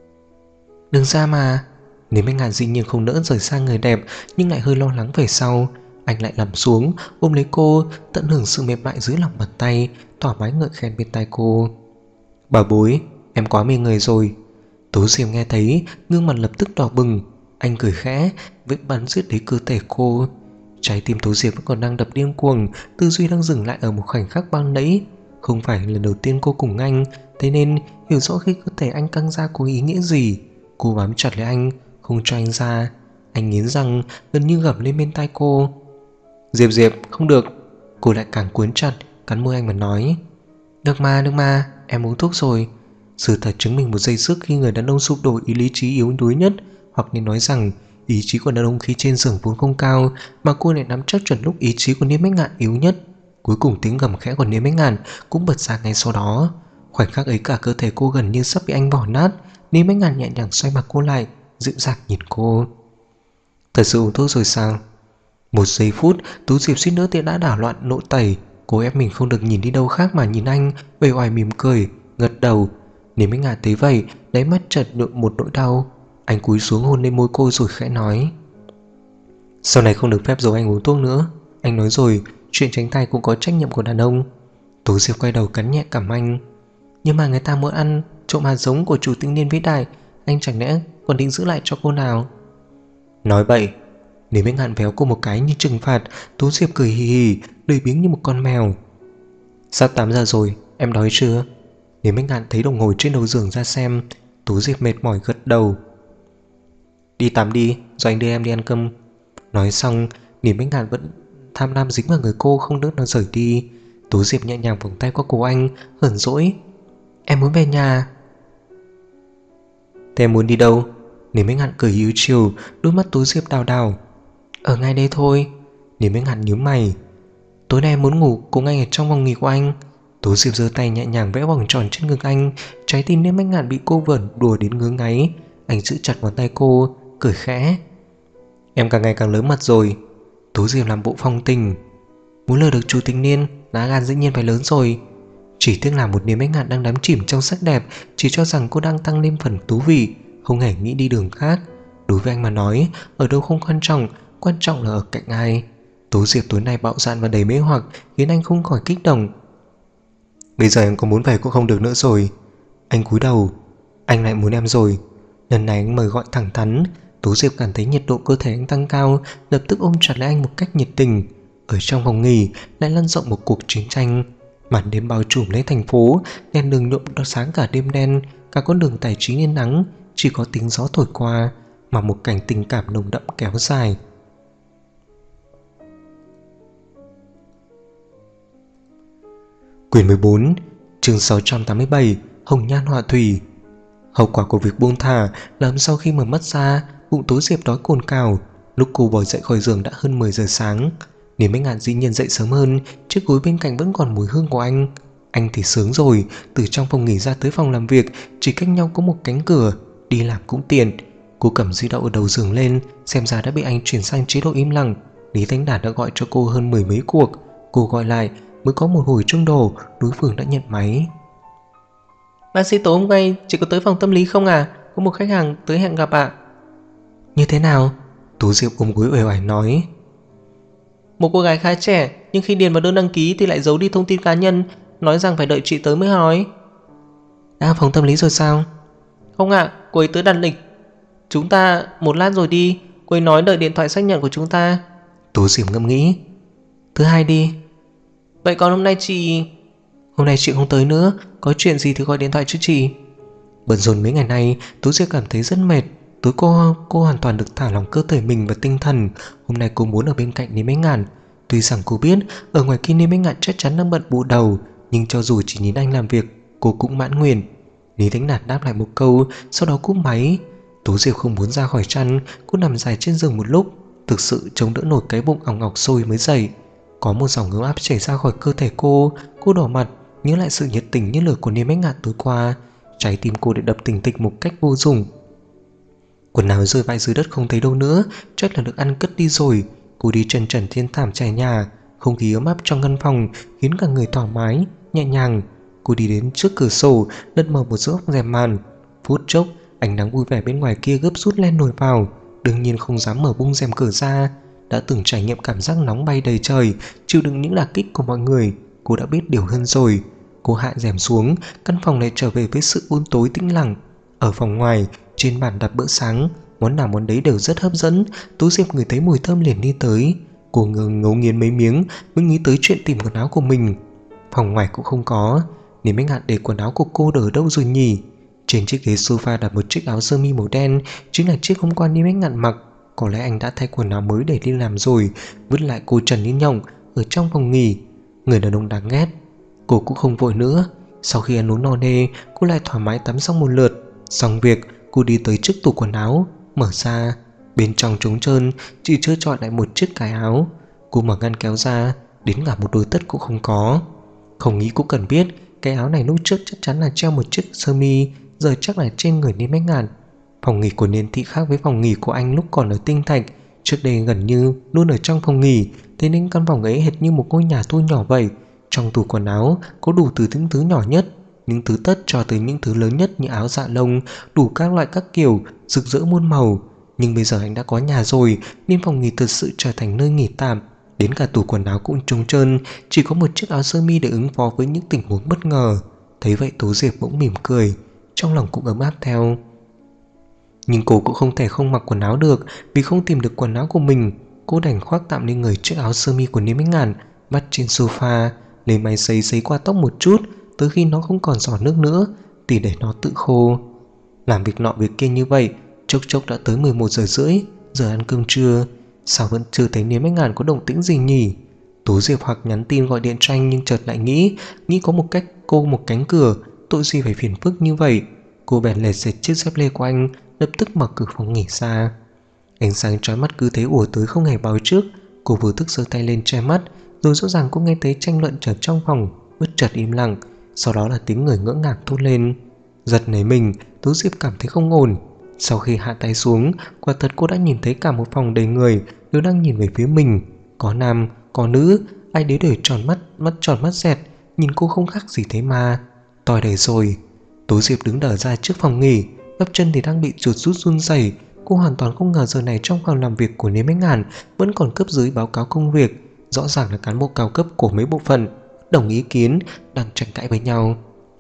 Đừng ra mà. Niêm Bách Ngạn dĩ nhiên không nỡ rời xa người đẹp, nhưng lại hơi lo lắng về sau. Anh lại nằm xuống, ôm lấy cô, tận hưởng sự mềm mại dưới lòng bàn tay, thoải mái ngợi khen bên tai cô. Bà bối, em quá mê người rồi. Tố Diệp nghe thấy, gương mặt lập tức đỏ bừng. Anh cười khẽ, vết bắn giết lấy cơ thể cô. Trái tim Tố Diệp vẫn còn đang đập điên cuồng, tư duy đang dừng lại ở một khoảnh khắc ban nãy. Không phải lần đầu tiên cô cùng anh, thế nên hiểu rõ khi cơ thể anh căng ra có ý nghĩa gì. Cô bám chặt lấy anh, không cho anh ra. Anh nghiến răng, gần như gầm lên bên tai cô. Diệp Diệp, không được. Cô lại càng cuốn chặt, cắn môi anh mà nói. Được mà, em uống thuốc rồi. Sự thật chứng minh một giây sức khi người đàn ông sụp đổ ý lý trí yếu đuối nhất, hoặc nên nói rằng ý chí của đàn ông khi trên giường vốn không cao, mà cô lại nắm chắc chuẩn lúc ý chí của Niêm Bách Ngạn yếu nhất. Cuối cùng tiếng gầm khẽ của Niêm Bách Ngạn cũng bật ra ngay sau đó. Khoảnh khắc ấy cả cơ thể cô gần như sắp bị anh vỏ nát. Niêm Bách Ngạn nhẹ nhàng xoay mặt cô lại, dịu dàng nhìn cô. Thật sự uống thuốc rồi sao? Một giây phút, Tú Diệp suýt nữa thì đã đảo loạn nội tẩy. Cô ép mình không được nhìn đi đâu khác mà nhìn anh, bề ngoài mỉm cười, gật đầu. Niêm Bách Ngạn thấy vậy, đáy mắt chợt đượm một nỗi đau. Anh cúi xuống hôn lên môi cô rồi khẽ nói. Sau này không được phép giấu anh uống thuốc nữa. Anh nói rồi, chuyện tránh thai cũng có trách nhiệm của đàn ông. Tú Diệp quay đầu cắn nhẹ cằm anh. Nhưng mà người ta muốn ăn trộm hạt giống của chủ tịch Niên vĩ đại, anh chẳng lẽ còn định giữ lại cho cô nào? Nói bậy. Niêm Bách Ngạn véo cô một cái như trừng phạt. Tú Diệp cười hì hì, lười biếng như một con mèo. Sắp 8 giờ rồi, em đói chưa? Niêm Bách Ngạn thấy đồng hồ trên đầu giường ra xem. Tú Diệp mệt mỏi gật đầu. Đi tắm đi, rồi anh đưa em đi ăn cơm. Nói xong, Niêm Bách Ngạn vẫn tham lam dính vào người cô, không đỡ nó rời đi. Tú Diệp nhẹ nhàng vòng tay qua cổ anh, hờn dỗi. Em muốn về nhà. Thế em muốn đi đâu? Niêm Bách Ngạn cười yếu chiều, đôi mắt Tú Diệp đào đào. Ở ngay đây thôi. Niêm Bách Ngạn nhíu mày. Tối nay em muốn ngủ cùng anh ở trong phòng nghỉ của anh. Tú Diệp giơ tay nhẹ nhàng vẽ vòng tròn trên ngực anh. Trái tim Niêm Bách Ngạn bị cô vẩn đùa đến ngứa ngáy. Anh giữ chặt ngón tay cô, cười khẽ. Em càng ngày càng lớn mặt rồi. Tú Diệp làm bộ phong tình. Muốn lừa được chủ tịch Niên, lá gan dĩ nhiên phải lớn rồi. Chỉ tiếc là một Niêm Bách Ngạn đang đắm chìm trong sắc đẹp, chỉ cho rằng cô đang tăng lên phần thú vị, không hề nghĩ đi đường khác. Đối với anh mà nói, ở đâu không quan trọng là ở cạnh ai. Tú Diệp tối nay bạo dạn và đầy mê hoặc, khiến anh không khỏi kích động. Bây giờ em có muốn về cũng không được nữa rồi. Anh cúi đầu. Anh lại muốn em rồi. Lần này anh mời gọi thẳng thắn. Tú Diệp cảm thấy nhiệt độ cơ thể anh tăng cao, lập tức ôm chặt lấy anh một cách nhiệt tình. Ở trong phòng nghỉ lại lan rộng một cuộc chiến tranh. Màn đêm bao trùm lấy thành phố, đèn đường nhuộm sáng cả đêm đen, cả con đường tài chính yên nắng, chỉ có tiếng gió thổi qua, mà một cảnh tình cảm nồng đậm kéo dài. Quyển 14, chương 687, Hồng Nhan Họa Thủy. Hậu quả của việc buông thả làm sau khi mở mắt ra, bụng Tú Diệp đói cồn cào. Lúc cô bò dậy khỏi giường đã hơn 10 giờ sáng. Niêm Bách Ngạn dĩ nhiên dậy sớm hơn, chiếc gối bên cạnh vẫn còn mùi hương của anh. Anh thì sướng rồi, từ trong phòng nghỉ ra tới phòng làm việc chỉ cách nhau có một cánh cửa, đi làm cũng tiện. Cô cầm di động ở đầu giường lên, xem ra đã bị anh chuyển sang chế độ im lặng. Lý Thánh Đản đã gọi cho cô hơn 10 mấy cuộc. Cô gọi lại mới có một hồi chuông đổ, đối phương đã nhận máy. Bác sĩ tối hôm nay chỉ có tới phòng tâm lý không à? Có một khách hàng tới hẹn gặp ạ. Như thế nào? Tú Diệp ôm gối uể oải nói. Một cô gái khá trẻ, nhưng khi điền vào đơn đăng ký thì lại giấu đi thông tin cá nhân, nói rằng phải đợi chị tới mới hỏi. Đã phòng tâm lý rồi sao? Không ạ, cô ấy tới đặt lịch. Chúng ta một lát rồi đi, cô ấy nói đợi điện thoại xác nhận của chúng ta. Tú Diệp ngẫm nghĩ. Thứ hai đi. Vậy còn hôm nay chị... Hôm nay chị không tới nữa, có chuyện gì thì gọi điện thoại cho chị. Bận rộn mấy ngày nay, Tú Diệp cảm thấy rất mệt. Tối cô hoàn toàn được thả lỏng cơ thể mình và tinh thần. Hôm nay cô muốn ở bên cạnh Lý Mấy Ngạn. Tuy rằng cô biết ở ngoài kia Lý Mấy Ngạn chắc chắn đang bận bù đầu, nhưng cho dù chỉ nhìn anh làm việc, cô cũng mãn nguyện. Lý Thánh Đạt đáp lại một câu, sau đó cúp máy. Tú Diệp không muốn ra khỏi chăn, cô nằm dài trên giường một lúc, thực sự chống đỡ nổi cái bụng ỏng ọc sôi mới dậy. Có một dòng ấm áp chảy ra khỏi cơ thể cô đỏ mặt, nhớ lại sự nhiệt tình như lửa của Lý Mấy Ngạn tối qua. Trái tim cô đã đập thình thịch một cách vô dụng. Quần áo rơi vãi dưới đất không thấy đâu nữa, chắc là được ăn cất đi rồi. Cô đi chân trần trên thảm trải nhà, không khí ấm áp trong căn phòng khiến cả người thoải mái, nhẹ nhàng. Cô đi đến trước cửa sổ, lật mở một góc rèm màn. Phút chốc, ánh nắng vui vẻ bên ngoài kia gấp rút len nổi vào. Đương nhiên không dám mở bung rèm cửa ra. Đã từng trải nghiệm cảm giác nóng bay đầy trời, chịu đựng những đả kích của mọi người, cô đã biết điều hơn rồi. Cô hạ rèm xuống, căn phòng này trở về với sự u tối tĩnh lặng. Ở phòng ngoài, trên bàn đặt bữa sáng, món nào món đấy đều rất hấp dẫn. Tú Diệp ngửi thấy mùi thơm liền đi tới. Cô ngấu nghiến mấy miếng mới nghĩ tới chuyện tìm quần áo của mình. Phòng ngoài cũng không có. Nên Mấy Ngạn để quần áo của cô ở đâu rồi nhỉ? Trên chiếc ghế sofa đặt một chiếc áo sơ mi màu đen, chính là chiếc hôm qua Ni Mấy Ngạn mặc. Có lẽ anh đã thay quần áo mới để đi làm rồi, vứt lại cô trần như nhộng ở trong phòng nghỉ. Người đàn ông đáng ghét. Cô cũng không vội nữa. Sau khi ăn uống no nê, cô lại thoải mái tắm xong một lượt. Xong việc, cô đi tới trước tủ quần áo, mở ra. Bên trong trống trơn, chỉ trơ trọi lại một chiếc cái áo. Cô mở ngăn kéo ra, đến cả một đôi tất cũng không có. Không nghĩ cũng cần biết, cái áo này lúc trước chắc chắn là treo một chiếc sơ mi, giờ chắc là trên người Ni Mấy Ngạn. Phòng nghỉ của Niên Thị khác với phòng nghỉ của anh lúc còn ở Tinh Thạch. Trước đây gần như luôn ở trong phòng nghỉ, thế nên căn phòng ấy hệt như một ngôi nhà thu nhỏ vậy. Trong tủ quần áo có đủ từ những thứ nhỏ nhất, những thứ tất cho tới những thứ lớn nhất như áo dạ lông, đủ các loại các kiểu, rực rỡ muôn màu. Nhưng bây giờ anh đã có nhà rồi, nên phòng nghỉ thật sự trở thành nơi nghỉ tạm. Đến cả tủ quần áo cũng trống trơn, chỉ có một chiếc áo sơ mi để ứng phó với những tình huống bất ngờ. Thấy vậy Tố Diệp bỗng mỉm cười, trong lòng cũng ấm áp theo. Nhưng cô cũng không thể không mặc quần áo được, vì không tìm được quần áo của mình. Cô đành khoác tạm lên người chiếc áo sơ mi của Niêm Minh Ngạn, vắt trên sofa, lấy máy sấy qua tóc một chút, tới khi nó không còn giọt nước nữa thì để nó tự khô. Làm việc nọ việc kia như vậy, chốc chốc đã tới 11 giờ rưỡi, giờ ăn cơm trưa. Sao vẫn chưa thấy Niêm Minh Ngạn có động tĩnh gì nhỉ? Tú Diệp hoặc nhắn tin gọi điện cho anh, nhưng chợt lại nghĩ có một cách cô một cánh cửa, tội gì phải phiền phức như vậy. Cô bèn lệt xệt chiếc dép lê của anh, lập tức mở cửa phòng nghỉ ra. Ánh sáng chói mắt cứ thế ùa tới không hề báo trước. Cô vừa thức giơ tay lên che mắt, rồi rõ ràng cô nghe thấy tranh luận ở trong phòng, bất chợt im lặng. Sau đó là tiếng người ngỡ ngàng thốt lên. Giật nảy mình, Tú Diệp cảm thấy không ổn. Sau khi hạ tay xuống, quả thật cô đã nhìn thấy cả một phòng đầy người đều đang nhìn về phía mình. Có nam, có nữ, ai đấy đều tròn mắt, mắt tròn mắt dẹt, nhìn cô không khác gì thế mà. Toi đầy rồi. Tú Diệp đứng đờ ra trước phòng nghỉ, bắp chân thì đang bị chuột rút run rẩy. Cô hoàn toàn không ngờ giờ này trong phòng làm việc của Niêm Minh Ngạn vẫn còn cấp dưới báo cáo công việc. Rõ ràng là cán bộ cao cấp của mấy bộ phận đồng ý kiến đang tranh cãi với nhau.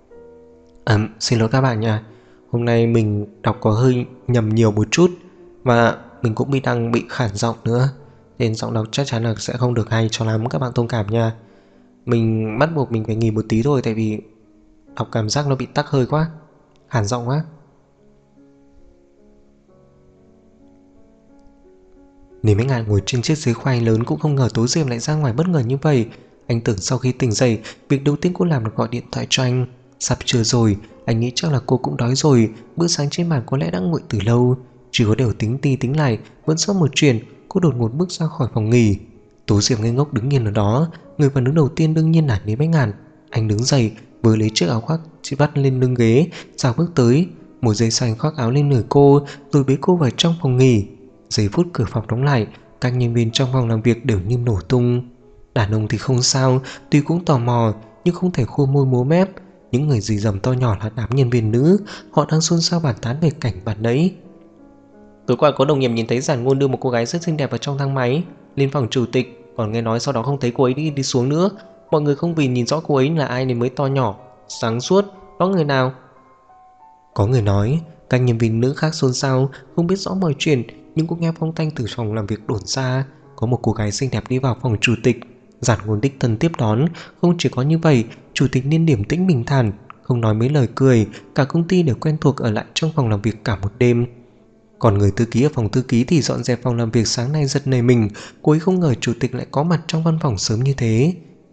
Xin lỗi các bạn nha, hôm nay mình đọc có hơi nhầm nhiều một chút, và mình cũng đang bị khản giọng nữa, nên giọng đọc chắc chắn là sẽ không được hay cho lắm, các bạn thông cảm nha. Mình bắt buộc mình phải nghỉ một tí thôi, tại vì đọc cảm giác nó bị tắc hơi quá, khản giọng quá. Niêm Minh Ngạn ngồi trên chiếc ghế khoai lớn cũng không ngờ Tố Diệp lại ra ngoài bất ngờ như vậy. Anh tưởng sau khi tỉnh dậy, việc đầu tiên cô làm là gọi điện thoại cho anh. Sắp trưa rồi, anh nghĩ chắc là cô cũng đói rồi, bữa sáng trên bàn có lẽ đã nguội từ lâu. Chỉ có điều tính đi tính lại, vẫn sót một chuyện, cô đột ngột bước ra khỏi phòng nghỉ. Tố Diệp ngây ngốc đứng yên ở đó, người phản ứng đầu tiên đương nhiên là Niêm Minh Ngạn. Anh đứng dậy, vừa lấy chiếc áo khoác vắt lên lưng ghế, chào bước tới, một giây sau anh khoác áo lên người cô, rồi bế cô vào trong phòng nghỉ. Giây phút cửa phòng đóng lại, các nhân viên trong phòng làm việc đều như nổ tung. Đàn ông thì không sao, tuy cũng tò mò nhưng không thể khô môi múa mép. Những người dì dầm to nhỏ là đám nhân viên nữ, họ đang xôn xao bàn tán về cảnh bạn nãy. Tối qua có đồng nghiệp nhìn thấy Giản Ngôn đưa một cô gái rất xinh đẹp vào trong thang máy lên phòng chủ tịch. Còn nghe nói sau đó không thấy cô ấy đi xuống nữa. Mọi người không vì nhìn rõ cô ấy là ai nên mới to nhỏ, sáng suốt. Đó người nào? Có người nói. Các nhân viên nữ khác xôn xao, không biết rõ mọi chuyện, nhưng cũng nghe phong thanh từ phòng làm việc đồn ra. Có một cô gái xinh đẹp đi vào phòng chủ tịch. Giản Ngôn đích thân tiếp đón. Không chỉ có như vậy, chủ tịch nên điềm tĩnh bình thản, không nói mấy lời cười. Cả công ty đều quen thuộc ở lại trong phòng làm việc cả một đêm. Còn người thư ký ở phòng thư ký thì dọn dẹp phòng làm việc sáng nay giật nảy mình. Cô ấy không ngờ chủ tịch lại có mặt trong văn phòng sớm như thế.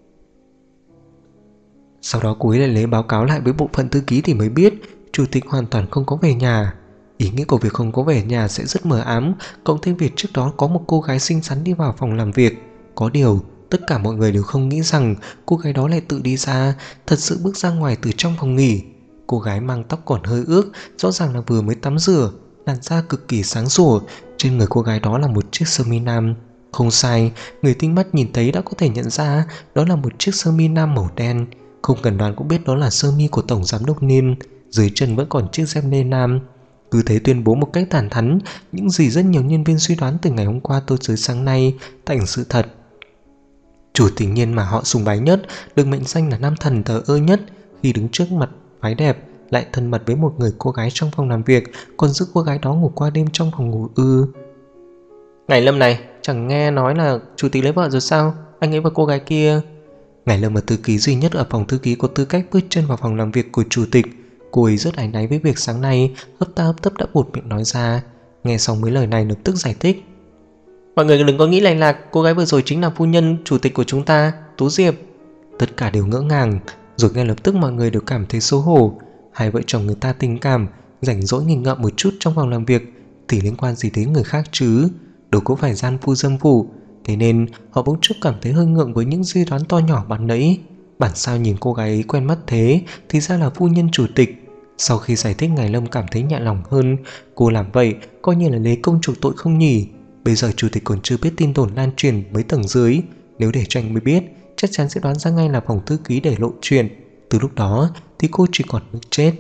Sau đó cô ấy lại lấy báo cáo lại với bộ phận thư ký thì mới biết chủ tịch hoàn toàn không có về nhà. Ý nghĩa của việc không có về nhà sẽ rất mờ ám, cộng thêm việc trước đó có một cô gái xinh xắn đi vào phòng làm việc. Có điều tất cả mọi người đều không nghĩ rằng cô gái đó lại tự đi ra, thật sự bước ra ngoài từ trong phòng nghỉ. Cô gái mang tóc còn hơi ướt, rõ ràng là vừa mới tắm rửa, làn da cực kỳ sáng sủa. Trên người cô gái đó là một chiếc sơ mi nam. Không sai, người tinh mắt nhìn thấy đã có thể nhận ra đó là một chiếc sơ mi nam màu đen. Không cần đoán cũng biết đó là sơ mi của tổng giám đốc Nim. Dưới chân vẫn còn chiếc dép lê nam. Cứ thế tuyên bố một cách thẳng thắn những gì rất nhiều nhân viên suy đoán từ ngày hôm qua tôi tới sáng nay thành sự thật. Chủ tịch Nhiên mà họ sùng bái nhất, được mệnh danh là nam thần thờ ơ nhất, khi đứng trước mặt phái đẹp lại thân mật với một người cô gái trong phòng làm việc, còn giữ cô gái đó ngủ qua đêm trong phòng ngủ ư? Ngày Lâm này, chẳng nghe nói là chủ tịch lấy vợ rồi sao? Anh ấy và cô gái kia. Ngày Lâm là thư ký duy nhất ở phòng thư ký có tư cách bước chân vào phòng làm việc của chủ tịch. Cô ấy rất áy náy với việc sáng nay hấp ta hấp tấp đã buột miệng nói ra. Nghe xong mấy lời này lập tức giải thích. Mọi người đừng có nghĩ lành lạc, cô gái vừa rồi chính là phu nhân chủ tịch của chúng ta, Tú Diệp. Tất cả đều ngỡ ngàng, rồi ngay lập tức mọi người đều cảm thấy xấu hổ. Hai vợ chồng người ta tình cảm, rảnh rỗi nghỉ ngợm một chút trong phòng làm việc thì liên quan gì đến người khác chứ? Đâu có phải gian phu dâm phủ. Thế nên họ bỗng chốc cảm thấy hơi ngượng với những suy đoán to nhỏ ban nãy. Bản sao nhìn cô gái ấy quen mắt thế thì ra là phu nhân chủ tịch. Sau khi giải thích, Ngài Lâm cảm thấy nhẹ lòng hơn. Cô làm vậy coi như là lấy công chuộc tội không nhỉ? Bây giờ chủ tịch còn chưa biết tin đồn lan truyền mấy tầng dưới. Nếu để cho anh mới biết, chắc chắn sẽ đoán ra ngay là phòng thư ký để lộ chuyện. Từ lúc đó thì cô chỉ còn nước chết.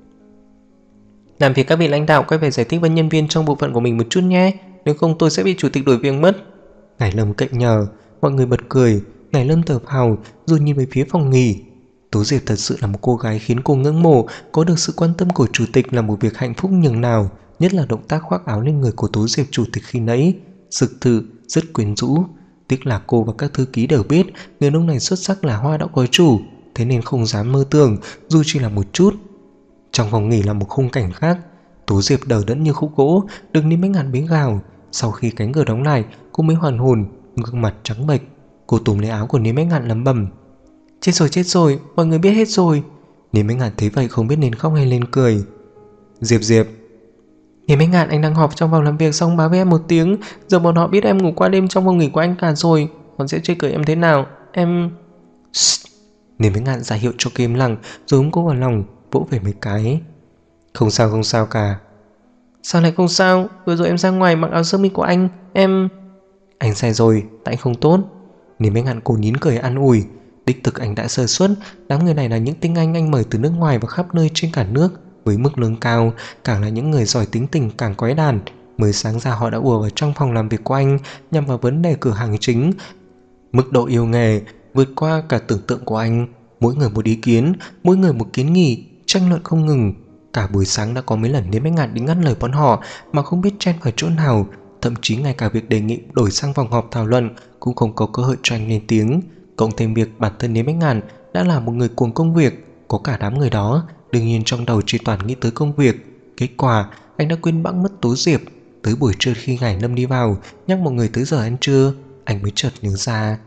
Làm việc các vị lãnh đạo quay về giải thích với nhân viên trong bộ phận của mình một chút nhé. Nếu không tôi sẽ bị chủ tịch đuổi việc mất. Ngài Lâm cậy nhờ. Mọi người bật cười. Ngài Lâm thở phào rồi nhìn về phía phòng nghỉ. Tú Diệp thật sự là một cô gái khiến cô ngưỡng mộ. Có được sự quan tâm của chủ tịch là một việc hạnh phúc nhường nào. Nhất là động tác khoác áo lên người của Tú Diệp chủ tịch khi nãy, thực sự rất quyến rũ. Tiếc là cô và các thư ký đều biết người nông này xuất sắc là hoa đã có chủ, thế nên không dám mơ tưởng dù chỉ là một chút. Trong phòng nghỉ là một khung cảnh khác. Tú Diệp đờ đẫn như khúc gỗ, được Ninh Bách Ngạn bế gào. Sau khi cánh cửa đóng lại, cô mới hoàn hồn, gương mặt trắng bệch. Cô túm lấy áo của Ninh Bách Ngạn lẩm bẩm. Chết rồi, mọi người biết hết rồi. Ninh Bách Ngạn thấy vậy không biết nên khóc hay lên cười. Diệp. Ninh Bách Ngạn, anh đang họp trong phòng làm việc xong báo với em một tiếng. Giờ bọn họ biết em ngủ qua đêm trong phòng nghỉ của anh cả rồi. Họ sẽ chơi cười em thế nào? Em... Ninh Bách Ngạn ra hiệu cho cô im lặng, rồi ôm cô vào lòng, vỗ về mấy cái. Không sao cả. Sao lại không sao? Vừa rồi em ra ngoài mặc áo sơ mi của anh. Anh sai rồi, tại anh không tốt. Ninh Bách Ngạn cô nín cười an ủi. Đích thực anh đã sơ suất. Đám người này là những tinh anh mời từ nước ngoài và khắp nơi trên cả nước với mức lương cao, càng là những người giỏi tính tình càng quái đản. Mới sáng ra họ đã ùa vào trong phòng làm việc của anh nhằm vào vấn đề cửa hàng chính. Mức độ yêu nghề vượt qua cả tưởng tượng của anh. Mỗi người một ý kiến, mỗi người một kiến nghị, tranh luận không ngừng. Cả buổi sáng đã có mấy lần Ninh Bách Ngạn đi ngắt lời bọn họ mà không biết chen vào chỗ nào. Thậm chí ngay cả việc đề nghị đổi sang phòng họp thảo luận cũng không có cơ hội cho anh lên tiếng. Cộng thêm việc bản thân Ninh Bách Ngạn đã là một người cuồng công việc, có cả đám người đó đương nhiên trong đầu chỉ toàn nghĩ tới công việc. Kết quả anh đã quên bẵng mất Tú Diệp. Tới buổi trưa khi Ngải Lâm đi vào nhắc mọi người tới giờ ăn trưa, anh mới chợt nhớ ra.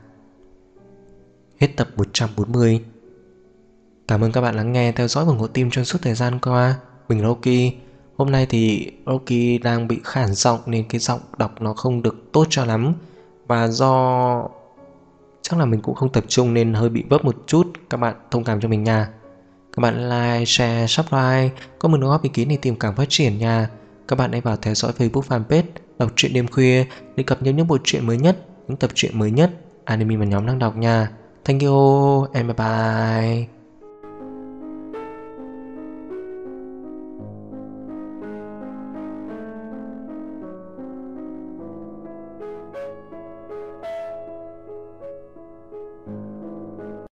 Hết tập 140. Cảm ơn các bạn lắng nghe theo dõi và ủng hộ team trong suốt thời gian qua. Mình là Rocky. Hôm nay thì Rocky đang bị khản giọng nên cái giọng đọc nó không được tốt cho lắm. Và do chắc là mình cũng không tập trung nên hơi bị vấp một chút. Các bạn thông cảm cho mình nha. Các bạn like, share, subscribe, có mình đóng góp ý kiến để tìm cảm phát triển nha. Các bạn hãy vào theo dõi Facebook fanpage Đọc truyện đêm khuya để cập nhật những bộ truyện mới nhất, những tập truyện mới nhất anime mà nhóm đang đọc nha. Thank you and bye bye.